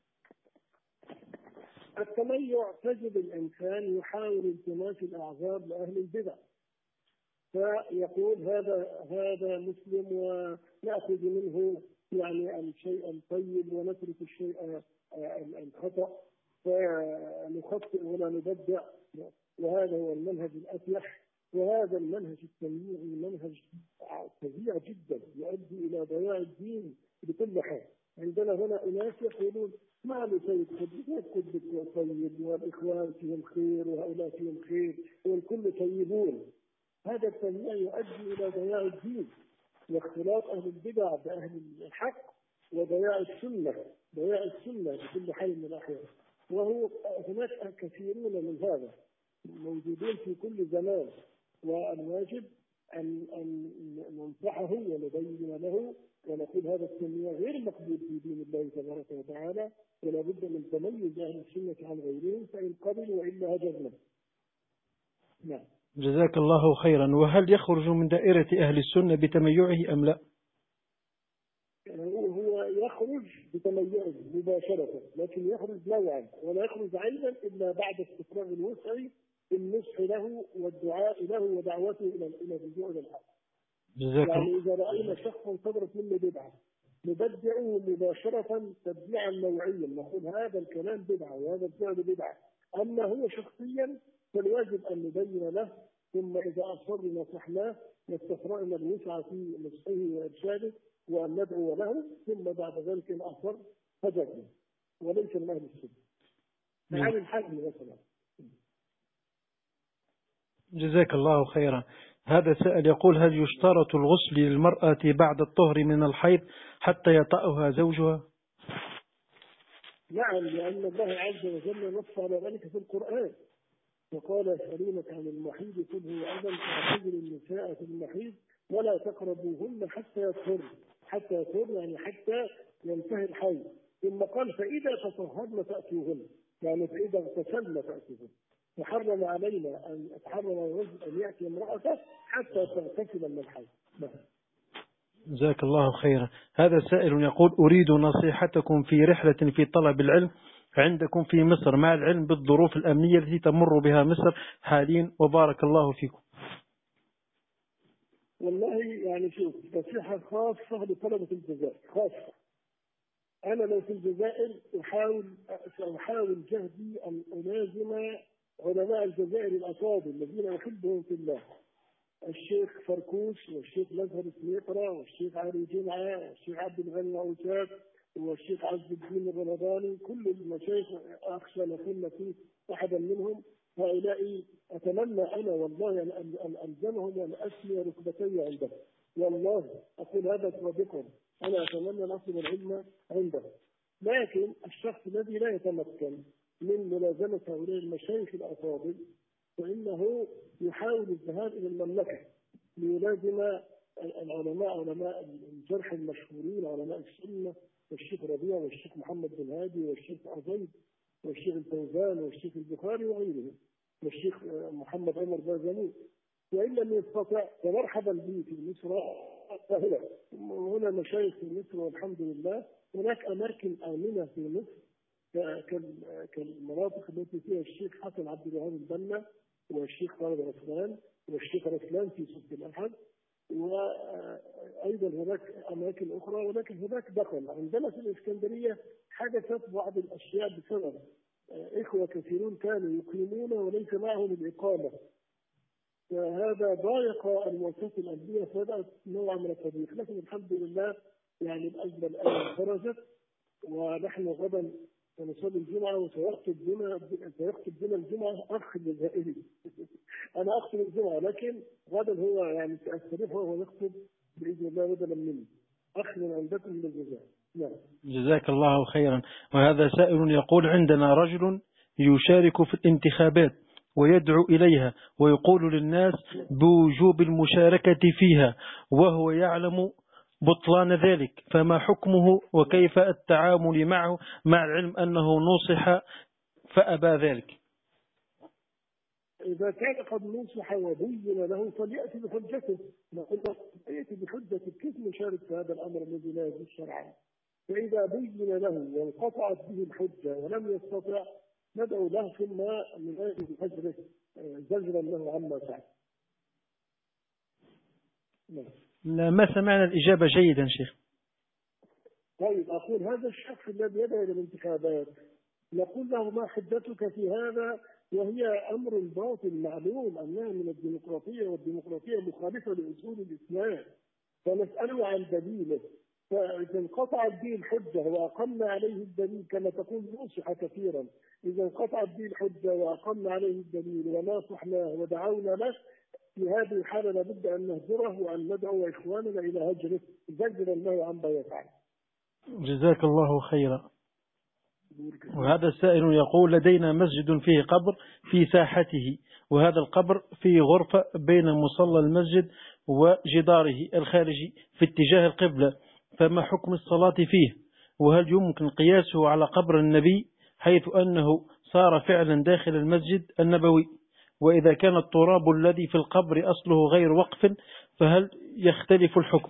التميع تجد الإنسان يحاول التماس الأعذار لأهل البدع، فيقول هذا هذا مسلم ويأخذ منه يعني الشيء الطيب ونترك الشيء الخطأ، فنخطئ ولا نبدع، وهذا هو المنهج الأفلح. وهذا المنهج التمييعي منهج فظيع جدا يؤدي إلى ضياع الدين بكل حال. عندنا هنا أناس يقولون ما له سيد قطب، قطب طيب والإخوان فيهم خير وهؤلاء فيهم خير والكل طيبون. هذا التمييع يؤدي إلى ضياع الدين واختلاط أهل البدع بأهل الحق وضياع السنة، ضياع السنة بكل حال من الأحيان. وهو هناك كثيرون من هذا موجودين في كل زمان، والواجب أن أن ننصحه ونبين له ونقول هذا التمييع غير مقبول في دين الله تبارك وتعالى، ولا بد من تميز أهل السنة عن غيرهم، فإن قبلوا وإلا هجرنا. نعم. جزاك الله خيرا. وهل يخرج من دائرة أهل السنة بتميعه أم لا؟ هو يخرج بتميعه مباشرة، لكن يخرج نوعا، ولا يخرج عينا إلا بعد استفراغ الوسع بالنصح له والدعاء له ودعوته إلى إلى الرجوع إلى الحق. يعني إذا رأينا شخصا صدرت منه بدعة نبدعه مباشرة تبديعا نوعيا، نقول هذا الكلام بدعة وهذا الفعل بدعة. أما هو شخصيا فالواجب أن نبين له، ثم إذا أصر نصحناه واستفرغنا الوسع في نصحه وإرشاده وأن ندعو له، ثم بعد ذلك إن أصر فجرنا وليس من أهل السنة. تعالي الحج مثلا. جزاك الله خيرا. هذا سائل يقول: هل يشترط الغسل للمرأة بعد الطهر من الحيض حتى يطأها زوجها؟ نعم، لأن الله عز وجل نص على ذلك في القرآن، وقال: يسألونك عن المحيض قل هو أذى فاعتزلوا النساء في المحيض ولا تقربوهن حتى يطهرن. حتى يطهرن يعني حتى ينتهي الحيض. ثم قال: فإذا تطهرن فأتوهن، يعني فإذا اغتسلن فأتوهن. فحرم علينا أن تحرم الرجل أن يأتي امرأته حتى تغتسل من الحيض. جزاك الله خيرا. هذا سائل يقول: أريد نصيحتكم في رحلة في طلب العلم عندكم في مصر، مع العلم بالظروف الأمنية التي تمر بها مصر حاليا، وبارك الله فيكم. والله يعني شوف، نصيحة خاصة لطلبة الجزائر خاصة. أنا لو في الجزائر أحاول سأحاول جهدي أن ألازم علماء الجزائر الأفاضل الذين أحبهم في الله، الشيخ فركوش والشيخ مظهر السميطرة والشيخ علي جمعة والشيخ عبد الغني عوساف والشيخ عز الدين الرمضاني، كل المشايخ أخشى أن أكون في أحدا منهم. هؤلاء أتمنى أنا والله أن ألزمهم وأن أسمي ركبتي عندهم، والله أقول هذا صادقا، أنا أتمنى أن أطلب العلم عندهم. لكن الشخص الذي لا يتمكن من ملازمة هؤلاء المشايخ الأفاضل فإنه يحاول الذهاب إلى المملكة ليلازم العلماء، علماء الجرح المشهورين، علماء السنة، والشيخ ربيع والشيخ محمد بن هادي والشيخ عزيز والشيخ الفوزان والشيخ البخاري وغيرهم والشيخ محمد عمر بازمون. وإن لم يستطع فمرحبا به في مصر القاهرة، هنا مشايخ في مصر والحمد لله. هناك أماكن آمنة في مصر كالمناطق التي فيها الشيخ حسن عبد الوهاب البنا والشيخ خالد رسلان والشيخ رسلان في سبت الأحد، وأيضا هناك أماكن أخرى. ولكن هناك دخل عندنا في الإسكندرية حدثت بعض الأشياء بسبب إخوة كثيرون كانوا يقيمون وليس معهم الإقامة، فهذا ضايق المؤسسات الأمنية فبدأت نوع من التضييق. لكن الحمد لله يعني الأزمة الآن خرجت، ونحن غدا سنصلي الجمعة وسيخطب بنا سيخطب بنا الجمعة أخ الجزائري. أنا أخطب الجمعة لكن غدا هو يعني سأستضيفه وهو يخطب بإذن الله بدلا مني، أخ من عندكم من الجزائر. نعم. جزاك الله خيرا. وهذا سائل يقول: عندنا رجل يشارك في الانتخابات ويدعو إليها ويقول للناس بوجوب المشاركة فيها، وهو يعلم بطلان ذلك، فما حكمه وكيف التعامل معه، مع العلم أنه نصح فأبى ذلك؟ إذا كان قد نصح وبين له فليأتي بحجته، نقول يأتي بحجته كيف نشارك في هذا الأمر الذي لا يجوز شرعا. فإذا بين له وانقطعت به الحجة ولم يستطع ندعو له ثم ننادي بحجره زجرا له عما فعل. لا، ما سمعنا الإجابة جيدا شيخ. طيب أقول هذا الشخص الذي يدعو إلى الانتخابات نقول له ما حجتك في هذا، وهي أمر باطل معلوم أنها من الديمقراطية، والديمقراطية مخالفة لأصول الإسلام، فنسأله عن دليله. فإذا انقطعت به الحجة وأقمنا عليه الدليل كما تقول نصح كثيرا، إذا انقطعت به الحجة وأقمنا عليه الدليل وناصحناه ودعونا له، في هذه الحالة لابد أن نهجره وأن ندعو إخواننا إلى هجره زجرا له عما يفعل. جزاك الله خيرا. وهذا السائل يقول: لدينا مسجد فيه قبر في ساحته، وهذا القبر في غرفة بين مصلى المسجد وجداره الخارجي في اتجاه القبلة، فما حكم الصلاة فيه؟ وهل يمكن قياسه على قبر النبي حيث أنه صار فعلا داخل المسجد النبوي؟ وإذا كان التراب الذي في القبر أصله غير وقف فهل يختلف الحكم؟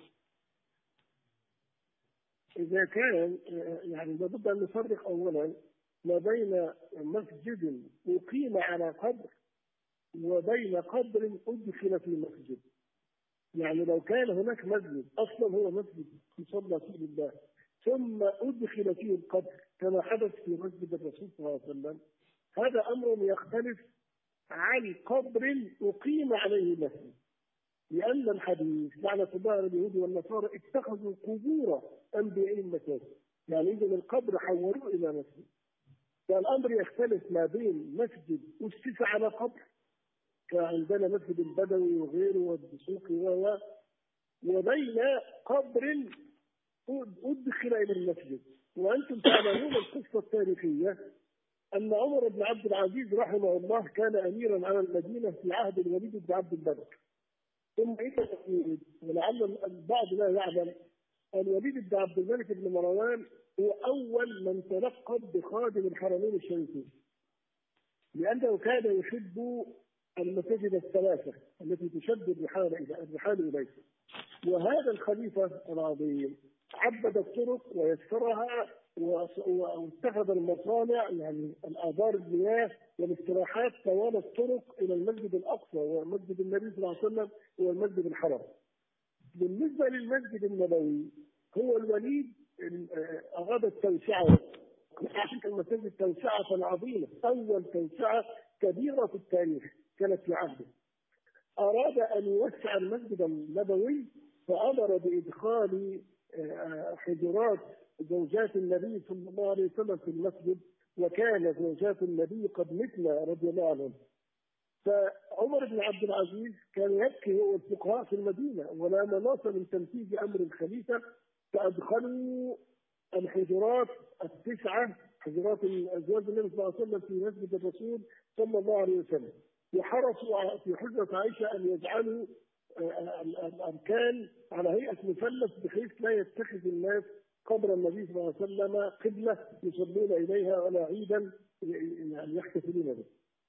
إذا كان يعني لابد أن نفرق أولا ما بين مسجد أقيم على قبر وبين قبر أدخل في مسجد. يعني لو كان هناك مسجد أصلا هو مسجد يصلى فيه لله ثم أدخل فيه القبر كما حدث في مسجد الرسول صلى الله عليه وسلم، هذا أمر يختلف عن قبر أقيم عليه مسجد، لأن الحديث لعنة الله على اليهود والنصارى اتخذوا قبور أنبيائهم مساجد، يعني إذا القبر حولوه إلى مسجد. فالأمر يختلف ما بين مسجد أسس على قبر كعندنا مسجد البدوي وغيره والدسوقي و وبين قبر أدخل إلى المسجد. وأنتم تعلمون القصة التاريخية أن عمر بن عبد العزيز رحمه الله كان أميرا على المدينة في عهد الوليد بن عبد الملك. ثم إيه ولعل البعض لا يعلم الوليد بن عبد الملك بن مروان هو أول من تلقب بخادم الحرمين الشريفين، لأنه كان يحب المساجد الثلاثة التي تشد الرحال إلى الرحال إليه. وهذا الخليفة العظيم عبد الطرق ويسرها واتخذ المصانع يعني الآبار المياه والاستراحات طوال الطرق إلى المسجد الأقصى ومسجد النبي صلى الله عليه وسلم والمسجد الحرام. بالنسبة للمسجد النبوي هو الوليد أراد التوسعة، عشان المساجد توسعة عظيمة، أول توسعة كبيرة في التاريخ كانت في عهده. أراد أن يوسع المسجد النبوي فأمر بإدخال حجرات زوجات النبي صلى الله عليه وسلم في المسجد، وكان زوجات النبي قد متن رضي الله عنهم. فعمر بن عبد العزيز كان يبكي هو الفقهاء في المدينة ولا مناص من تنفيذ أمر الخليفة، فأدخلوا الحجرات التسعة حجرات أزواج النبي صلى الله عليه وسلم في مسجد الرسول صلى الله عليه وسلم، وحرصوا في حجرة عائشة أن يجعلوا الأركان على هيئة مثلث بحيث لا يتخذ الناس قبر النبي صلى الله عليه وسلم قبلة يصلون إليها ولا عيدا يعني يحتفلون به.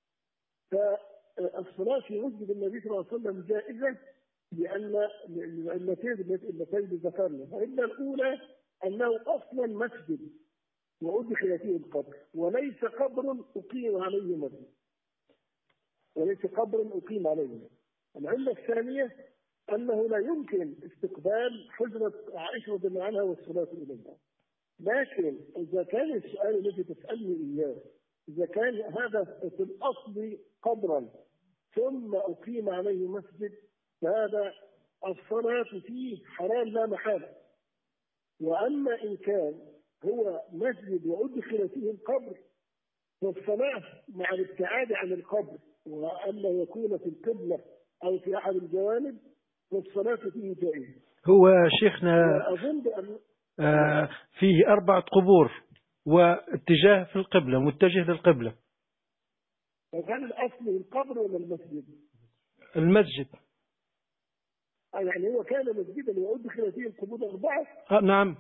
فالصلاة في مسجد النبي صلى الله عليه وسلم جائزة لأن العلتين اللتين ذكرنا. فإن الأولى أنه أصلا مسجد وأدخل فيه القبر وليس قبر أقيم عليه مسجد، وليس قبر أقيم عليه مسجد. العلة الثانية أنه لا يمكن استقبال حجرة عائشة رضي الله عنها والصلاة إليها. لكن إذا كان السؤال الذي تسألني إياه إذا كان هذا في الأصل قبرا ثم أقيم عليه مسجد فهذا الصلاة فيه حرام لا محالة. وأما إن كان هو مسجد وأدخل فيه القبر فالصلاة مع الابتعاد عن القبر وألا يكون في القبلة أو في أحد الجوانب والصلاة فيه جائزة. هو شيخنا أظن بأن آه فيه أربعة قبور واتجاه في القبلة متجه للقبلة. كان الأصل القبر ولا المسجد؟ المسجد. آه يعني هو كان مسجدا وأدخل فيه القبور أربعة؟ آه نعم.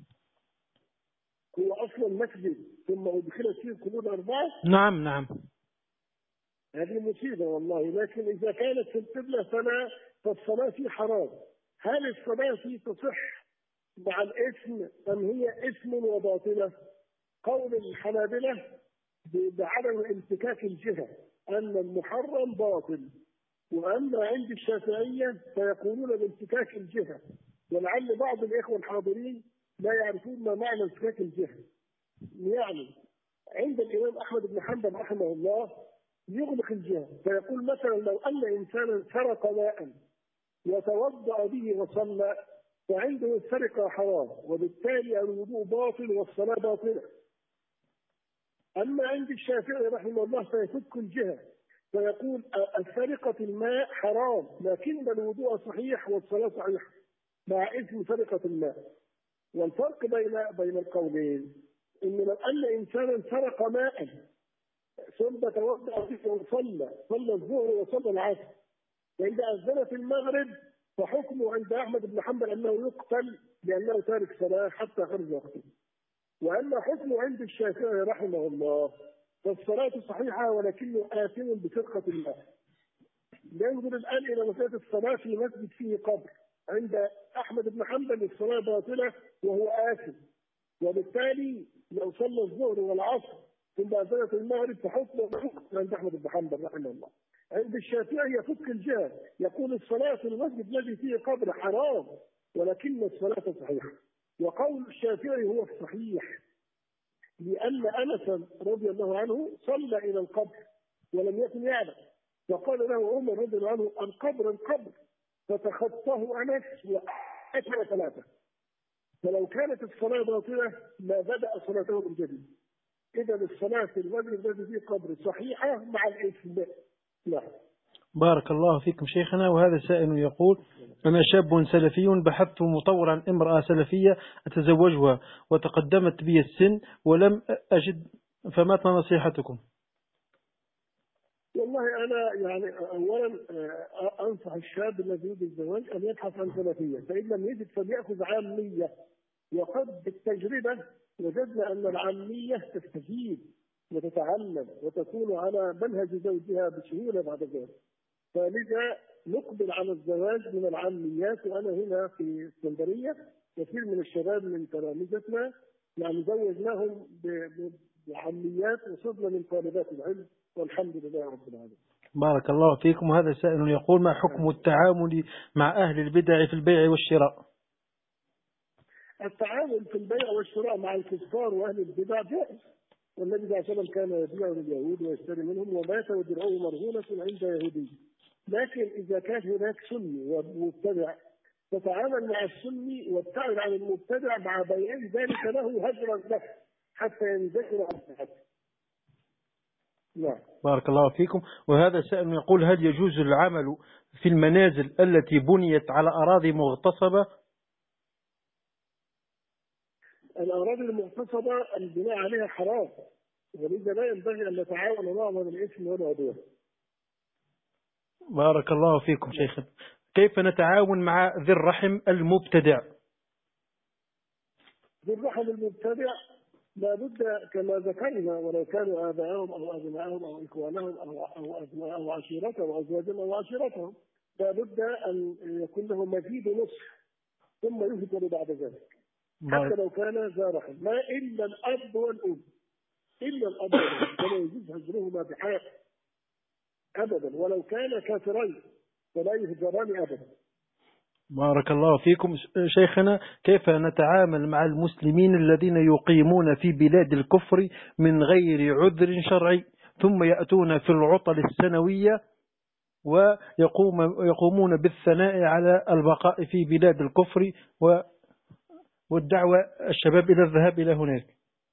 هو أصلا مسجد ثم أدخل فيه القبور أربعة؟ نعم نعم. هذه مصيبة والله. لكن إذا كانت في القبلة فلا فالصلاة فيه حرام. هل الصلاة فيه تصح مع الاسم أم هي اسم وباطلة؟ قول الحنابلة بعدم امتكاك الجهة أن المحرم باطل، وأما عند الشافعية فيقولون بامتكاك الجهة. ولعل بعض الإخوة الحاضرين لا يعرفون ما معنى امتكاك الجهة. يعني عند الإمام أحمد بن حنبل رحمه الله يغلق الجهة، فيقول مثلا لو أن إنسانا سرق ماء وتوضأ به وصلى فعنده السرقة حرام وبالتالي الوضوء باطل والصلاة باطلة. أما عند الشافعي رحمه الله فيفك الجهة فيقول السرقة الماء حرام لكن الوضوء صحيح والصلاة صحيحة مع اسم سرقة الماء. والفرق بين بين القولين إن لو أن إنسانا سرق ماء ثم توضأ به وصلى صلى الظهر وصلى العصر فإذا أذنت المغرب فحكمه عند أحمد بن حنبل أنه يقتل لأنه تارك صلاة حتى خرج وقته. وأما حكمه عند الشافعي رحمه الله فالصلاة صحيحة ولكنه آثم بسرقة الماء. ننظر الآن إلى مسألة الصلاة في مسجد فيه قبر. عند أحمد بن حنبل الصلاة باطلة وهو آثم، وبالتالي لو صلى الظهر والعصر ثم أذنت المغرب فحكمه يقتل عند أحمد بن حنبل رحمه الله. عند الشافعي يفك الجهل، يقول الصلاة في المسجد الذي فيه قبر حرام ولكن الصلاة صحيحة. وقول الشافعي هو الصحيح، لأن أنس رضي الله عنه صلى إلى القبر ولم يكن يعلم، فقال له عمر رضي الله عنه القبر القبر، فتخطاه أنس وأكل ثلاثة. فلو كانت الصلاة باطلة ما بدأ صلاته من جديد. إذا الصلاة في المسجد الذي فيه قبر صحيحة مع الإثم. لا. بارك الله فيكم شيخنا. وهذا سائل يقول: أنا شاب سلفي بحثت مطورا عن امرأة سلفية أتزوجها وتقدمت بي السن ولم أجد، فما نصيحتكم؟ والله أنا يعني أولا أنصح الشاب الذي يريد الزواج أن يبحث عن سلفية، فإن لم يجد فليأخذ عامية. وقد بالتجربة وجدنا أن العامية تستفيد وتتعلم وتكون على منهج زوجها بسهولة بعد ذلك. فلذا نقبل على الزواج من العاميات. وأنا هنا في اسكندرية كثير من الشباب من تلامذتنا يعني زوجناهم بعاميات وصرنا من طالبات العلم، والحمد لله رب العالمين. بارك الله فيكم. وهذا سائل يقول: ما حكم التعامل مع أهل البدع في البيع والشراء؟ التعامل في البيع والشراء مع الكفار وأهل البدع جائز، والنبي صلى الله عليه وسلم كان يبيع لليهود ويشتري منهم ومات ودرعه مرهونة عند يهودي. لكن إذا كان هناك سني ومبتدع تتعامل مع السني وابتعد عن المبتدع مع بيان ذلك له هجرا له حتى ينزجر عن حتى. نعم. بارك الله فيكم. وهذا سائل يقول: هل يجوز العمل في المنازل التي بنيت على أراضي مغتصبة؟ الأراضي المغتصبة البناء عليها حرام، ولذا لا ينبغي أن نتعاون معهم الإثم والعدوان. بارك الله فيكم شيخنا. كيف نتعاون مع ذي الرحم المبتدع؟ ذي الرحم المبتدع لابد كما ذكرنا، ولو كانوا آباءهم أو أبناءهم أو إخوانهم أو أو أبناء أو عشيرتهم أو أزواجهم أو عشيرتهم، لابد أن يكون له مزيد نصح ثم يهجر بعد ذلك، حتى لو كان ذا رحم. ما إلا الأب والأم، إلا الأب والأم فلا يجوز هجرهما بحال أبدا، ولو كان كافرين فلا يهجران أبدا. بارك الله فيكم شيخنا. كيف نتعامل مع المسلمين الذين يقيمون في بلاد الكفر من غير عذر شرعي ثم يأتون في العطل السنوية ويقوم يقومون بالثناء على البقاء في بلاد الكفر والدعوة الشباب إلى الذهاب إلى هناك؟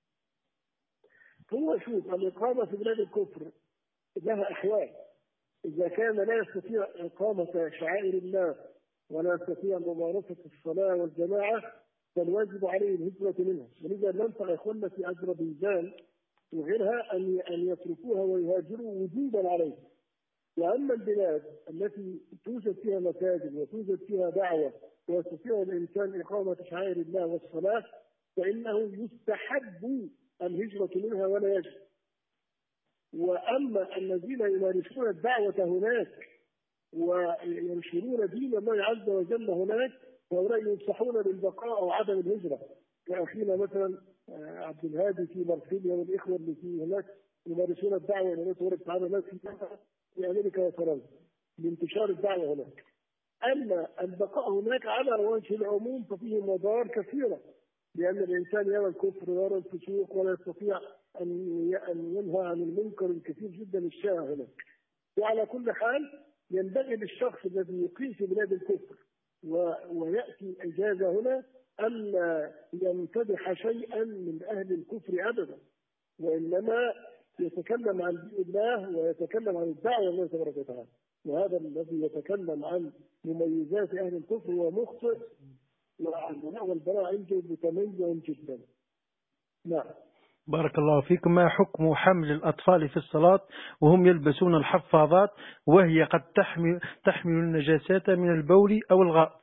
هو شوف، الإقامة في بلاد الكفر لها أحوال. إذا كان لا يستطيع إقامة شعائر الله ولا يستطيع ممارسة الصلاة والجماعة فالواجب عليه الهجرة منها. ولذا ننصح إخواننا في أذربيجان وغيرها أن أن يتركوها ويهاجروا وجوبا عليه. وأما البلاد التي توجد فيها مساجد وتوجد فيها دعوة ويستطيع الإنسان إقامة شعائر الله والصلاة فإنه يستحب الهجرة منها ولا يجب. وأما الذين يمارسون الدعوة هناك وينشرون دين الله عز وجل هناك فهؤلاء ينصحون بالبقاء أو عدم الهجرة، كأخينا مثلا عبد الهادي في مرسيليا والإخوة اللي في هناك يمارسون الدعوة إلى الله تبارك وتعالى في أمريكا وفرنسا لانتشار الدعوة هناك. أما البقاء هناك على وجه العموم ففيه مضار كثيرة، لأن الإنسان يرى الكفر ويرى الفسوق ولا يستطيع أن ينهى عن المنكر الكثير جدا الشائع هناك. وعلى كل حال ينبغي للشخص الذي يقيم في بلاد الكفر ويأتي إجازة هنا ألا يمتدح شيئا من أهل الكفر أبدا، وإنما يتكلم عن دين الله ويتكلم عن الدعوة الله تبارك وتعالى. وهذا الذي يتكلم عن مميزات أهل الكفر ومخطئ والبراء عنده متميز جدا. نعم. بارك الله فيكم. ما حكم حمل الأطفال في الصلاة وهم يلبسون الحفاظات وهي قد تحمل تحمل النجاسات من البول أو الغائط؟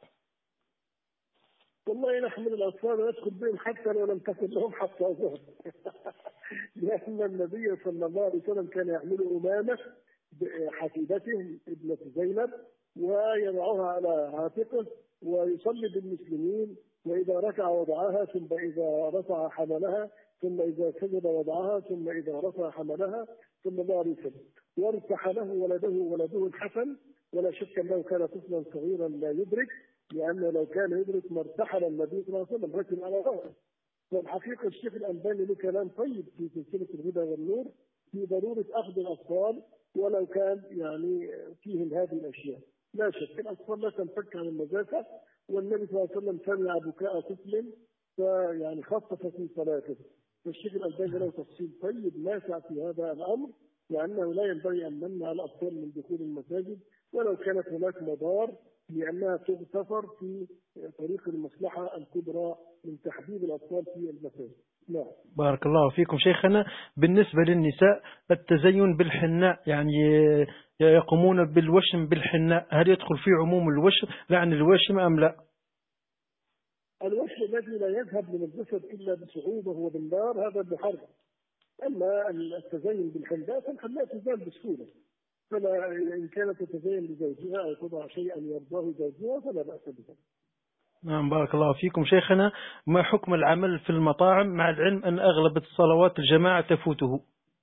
والله نحمل الأطفال وندخل بهم حتى لو لم تكن لهم حفاظات. لأن النبي صلى الله عليه وسلم كان يحمل أمامة حفيدته ابنة زينب ويضعها على عاتقه ويصلي بالمسلمين، وإذا ركع وضعها ثم إذا رفع حملها ثم إذا سجد وضعها ثم إذا رفع حملها ثم الله عليه وسلم. وارتحله ولده ولده الحسن، ولا شك أنه كان طفلا صغيرا لا يدرك، لأنه لو كان يدرك ما ارتحل النبي صلى الله عليه وسلم، لكن على ظهره. فالحقيقة الشيخ الألباني له كلام طيب في سلسلة الهدى والنور في ضرورة أخذ الأطفال ولو كان يعني فيهم هذه الأشياء. لا شك الأطفال لا تنفك عن النجاسة، والنبي صلى الله عليه وسلم سمع بكاء طفل فيعني خفف في صلاته. فالشيخ الألباني له تفصيل طيب نافع في هذا الأمر، لأنه لا ينبغي أن نمنع الأطفال من دخول المساجد ولو كانت هناك مضار، لأنها تغتفر في طريق المصلحة الكبرى من تحبيب الأطفال في المساجد. نعم. بارك الله فيكم شيخنا. بالنسبة للنساء التزين بالحناء، يعني يقومون بالوشم بالحناء، هل يدخل في عموم الوشم لعن الواشم أم لا؟ الوشم الذي لا يذهب من الجسد إلا بصعوبة وبالنار هذا محرم. أما التزين بالحناء فالحناء تزال بسهولة، فلا إن كانت تتزين لزوجها أو تضع شيئا يرضاه زوجها فلا بأس بها. نعم بارك الله فيكم شيخنا. ما حكم العمل في المطاعم مع العلم أن أغلب الصلوات الجماعة تفوته؟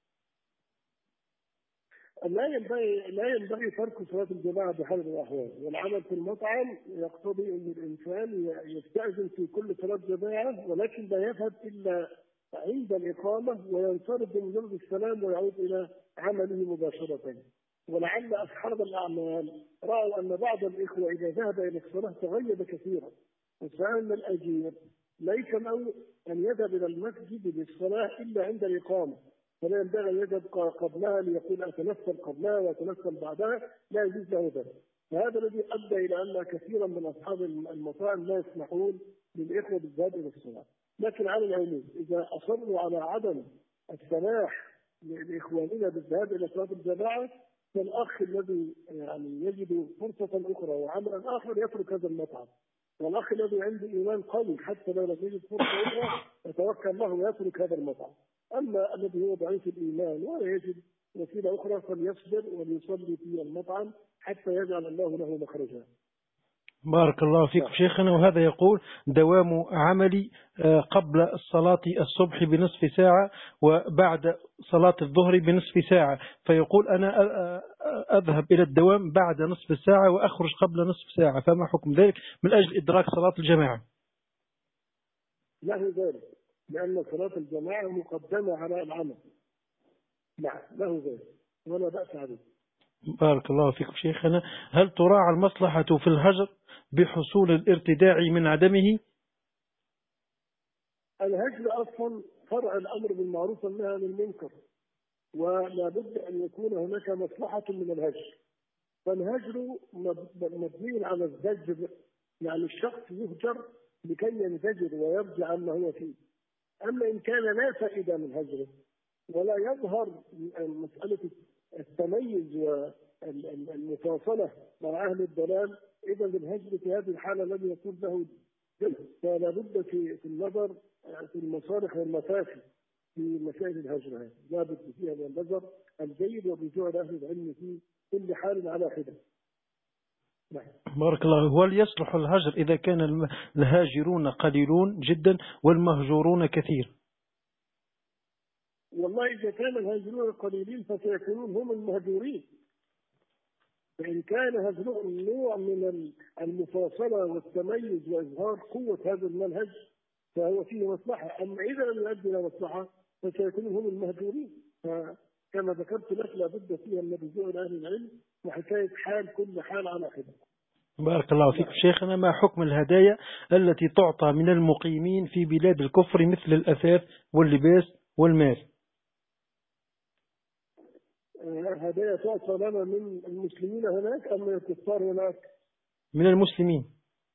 لا ينبغي لا ينبغي ترك صلاة الجماعة بحال من الأحوال، والعمل في المطعم يقتضي أن الإنسان يستأذن في كل صلاة جماعة، ولكن لا يذهب إلا عند الإقامة وينصرف بمجرد السلام ويعود إلى عمله مباشرة. ولعل أصحاب الأعمال رأوا أن بعض الإخوة إذا ذهب إلى الصلاة تغيب كثيرا، وسألنا الأجير ليس له أن يذهب إلى المسجد للصلاة إلا عند الإقامة، فلا ينبغي أن يذهب قبلها ليقول أتنفل قبلها وأتنفل بعدها، لا يجوز له ذلك. فهذا الذي أدى إلى أن كثيرا من أصحاب المطاعم لا يسمحون للإخوة بالذهاب إلى الصلاة. لكن على العموم إذا أصروا على عدم السماح لإخواننا بالذهاب إلى صلاة الجماعة، فالأخ الذي يعني يجد فرصة أخرى وعملا آخر يترك هذا المطعم، والأخ الذي عنده إيمان قوي حتى لو لم يجد فرصة أخرى يتوكل الله ويترك هذا المطعم. أما الذي هو ضعيف الإيمان ولا يجد وسيلة أخرى فليصبر وليصلي في المطعم حتى يجعل الله له مخرجا. بارك الله فيكم شيخنا. وهذا يقول دوام عملي قبل الصلاة الصبح بنصف ساعة وبعد صلاة الظهر بنصف ساعة، فيقول أنا أذهب إلى الدوام بعد نصف ساعة وأخرج قبل نصف ساعة، فما حكم ذلك من أجل إدراك صلاة الجماعة؟ له ذلك، لأن صلاة الجماعة مقدمة على العمل. نعم له ذلك ولا بأس عليه. بارك الله فيكم شيخنا. هل تراعى المصلحة في الهجر بحصول الارتداع من عدمه؟ الهجر أصلا فرع الأمر بالمعروف والنهي عن المنكر، ولا بد أن يكون هناك مصلحة من الهجر. فالهجر مبني على الزجر، يعني الشخص يهجر لكي ينزجر ويرجع عما هو فيه. أما إن كان لا فائدة من هجره ولا يظهر مسألة التميز والمفاصلة مع أهل الضلال، إذا الهجر في هذه الحالة لم يكون له جزء. فلا بد في النظر في المصالح والمفاسد في مسائل الهجر هذه، لا بد فيها من النظر الجيد والرجوع لأهل العلم في كل حال على حدة. بارك الله. هل يصلح الهجر إذا كان الهاجرون قليلون جدا والمهجورون كثير؟ والله إذا كان الهاجرون قليلين فسيكونون هم المهجورين، فإن كان هجرهم نوع من المفاصلة والتميز وإظهار قوة هذا المنهج فهو فيه مصلحة. أما إذا لم يؤدي إلى مصلحة فسيكونون هم المهجورين. فكما ذكرت لك لابد فيها من الرجوع إلى أهل العلم وحكاية حال كل حال على حدة. بارك الله فيك شيخنا. ما حكم الهدايا التي تعطى من المقيمين في بلاد الكفر مثل الأثاث واللباس والمال؟ هدايا تعطى لنا من المسلمين هناك أم من الكفار هناك؟ من المسلمين.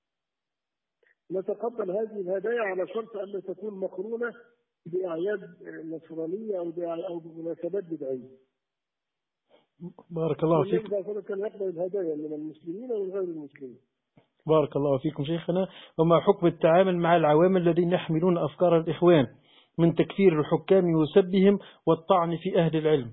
نتقبل هذه الهدايا على شرط أن لا تكون مقرونة بأعياد نصرانية أو بمناسبات بدعية. بارك الله فيكم. النبي كان يقبل الهدايا من المسلمين ومن غير المسلمين. بارك الله فيكم شيخنا. وما حكم التعامل مع العوام الذين يحملون أفكار الإخوان من تكفير الحكام وسبهم والطعن في أهل العلم؟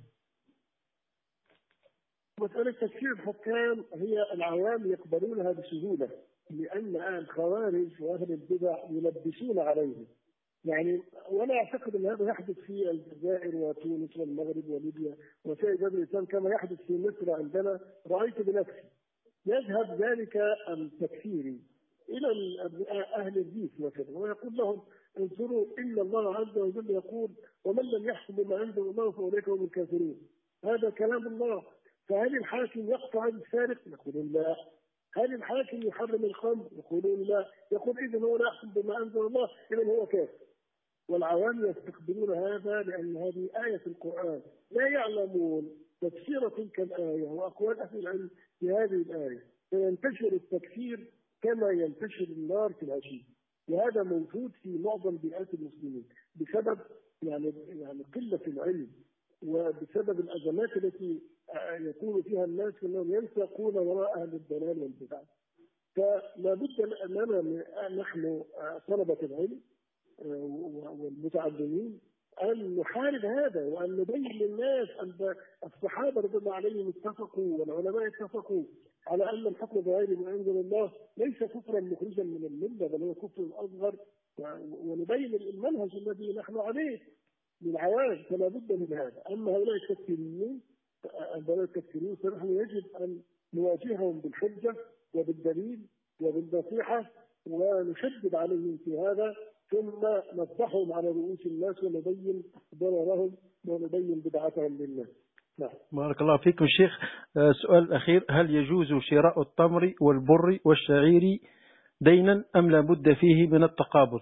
مسألة تكفير الحكام هي العوام يقبلونها بسهولة، لأن الخوارج وأهل البدع يلبسون عليهم يعني ولا أعتقد أن هذا يحدث في الجزائر وتونس والمغرب وليبيا وسائر بلاد الإسلام كما يحدث في مصر عندنا. رأيت بنفسي يذهب ذلك التكفيري إلى أهل الريف مثلا ويقول لهم انظروا إن الله عز وجل يقول ومن لم يحكم بما أنزل الله فأولئك هم الكافرون. هذا كلام الله. فهل الحاكم يقطع السارق؟ يقولون لا. هل الحاكم يحرم الخمر؟ يقولون لا. يقول إذن هو لا يحكم بما أنزل الله إذن هو كافر. والعوام يستقبلون هذا لأن هذه آية في القرآن، لا يعلمون تفسير تلك الآية وأقوال أهل العلم في هذه الآية، فينتشر التكفير كما ينتشر النار في العشيش. وهذا موجود في معظم بيئات المسلمين بسبب يعني يعني قلة العلم وبسبب الأزمات التي يكون فيها الناس أنهم ينساقون وراء أهل الضلال والبدع. فلا بد أننا نحن طلبة العلم والمتعلمين أن نحارب هذا وأن نبين للناس أن الصحابة رضي الله عليهم اتفقوا والعلماء اتفقوا على أن الحكم بغير ما أنزل الله ليس كفرا مخرجا من الملة بل هو كفر أصغر، ونبين المنهج الذي نحن عليه للعوام. فلا بد من هذا. أما هؤلاء التكفيريين هؤلاء التكفيريين فنحن يجب أن نواجههم بالحجة وبالدليل وبالنصيحة ونشدد عليهم في هذا، ثم نفضحهم على رؤوس الناس ونبين ضررهم ونبين بدعتهم للناس. نعم. بارك الله فيكم شيخ. سؤال الأخير: هل يجوز شراء التمر والبر والشعير دينا أم لا بد فيه من التقابض؟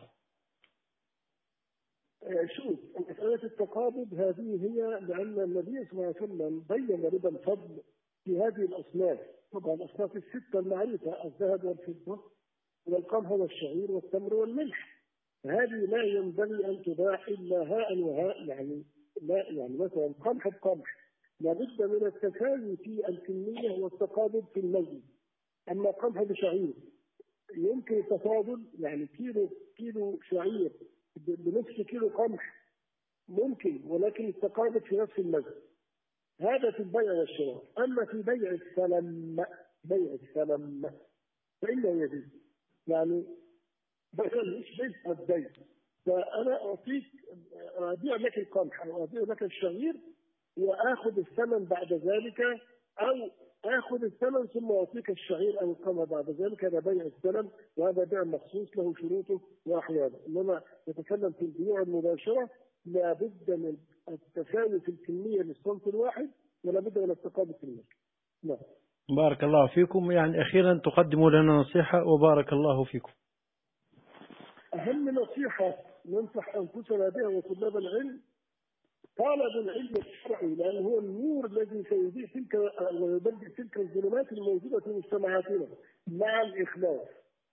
شوف، مسألة التقابض هذه هي لأن النبي صلى الله عليه وسلم بين ربا الفضل في هذه الأصناف. طبعا الأصناف الستة المعروفة: الذهب والفضة والقمح والشعير والتمر والملح. هذه لا ينبغي أن تباع إلا هاء وهاء، يعني لا يعني مثلا قمح بقمح لابد من التساوي في الكمية والتقابض في الموزن. أما قمح بشعير يمكن التفاضل، يعني كيلو كيلو شعير بنفس كيلو قمح ممكن، ولكن التقابض في نفس الموزن. هذا في البيع والشراء. أما في بيع السلم بيع السلم فإنه يجوز، يعني مثلا مش بيع الدين، فأنا أعطيك أبيع لك القمح أو أبيع لك الشعير وآخذ الثمن بعد ذلك، أو آخذ الثمن ثم أعطيك الشعير أو القمح بعد ذلك. هذا بيع السلم، وهذا بيع مخصوص له شروطه وأحواله. إنما نتكلم في البيوع المباشرة لا بد من التساوي في الكمية للصنف الواحد ولا بد من التقابل في الملك. نعم. بارك الله فيكم. يعني أخيرا تقدموا لنا نصيحة وبارك الله فيكم. أهم نصيحة ننصح أنفسنا بها وطلاب العلم طالب العلم الشرعي، لأنه هو النور الذي سيضيء تلك ويبدل تلك الظلمات الموجودة في مجتمعاتنا مع الإخلاص.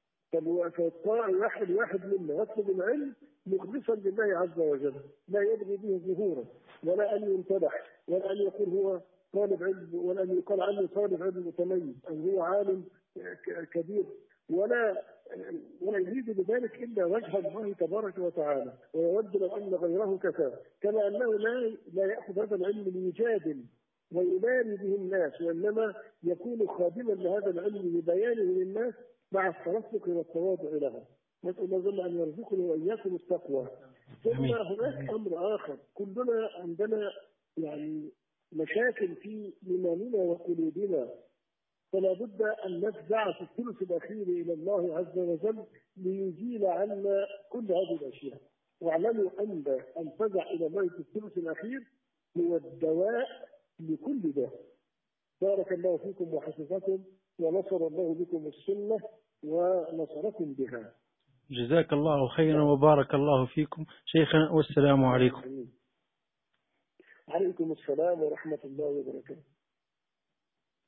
فالواحد واحد منا يطلب العلم مخلصا لله عز وجل، لا يبغي به ظهورا ولا أن يمتدح ولا أن يقول هو طالب علم ولا أن يقال عنه طالب علم متميز أو هو عالم كبير، ولا ولا يريد بذلك إلا وجه الله تبارك وتعالى، ويود لو أن غيره كفاه. كما أنه لا لا يأخذ هذا العلم ليجادل ويماري به الناس، وإنما يكون خادما لهذا العلم لبيانه للناس مع الترفق والتواضع لها. نسأل الله جل أن يرزقنا وإياكم التقوى. ثم هناك أمر آخر، كلنا عندنا يعني مشاكل في إيماننا وقلوبنا، فلا بد أن نفزع في الثلث الأخير إلى الله عز وجل ليزيل عنا كل هذه الأشياء. واعلموا أن الفزع إلى الله في الثلث الأخير هو الدواء لكل داء. بارك الله فيكم وحفظكم ونصر الله بكم السنة ونصركم بها. جزاك الله خيرا وبارك الله فيكم شيخنا، والسلام عليكم. عليكم السلام ورحمة الله وبركاته.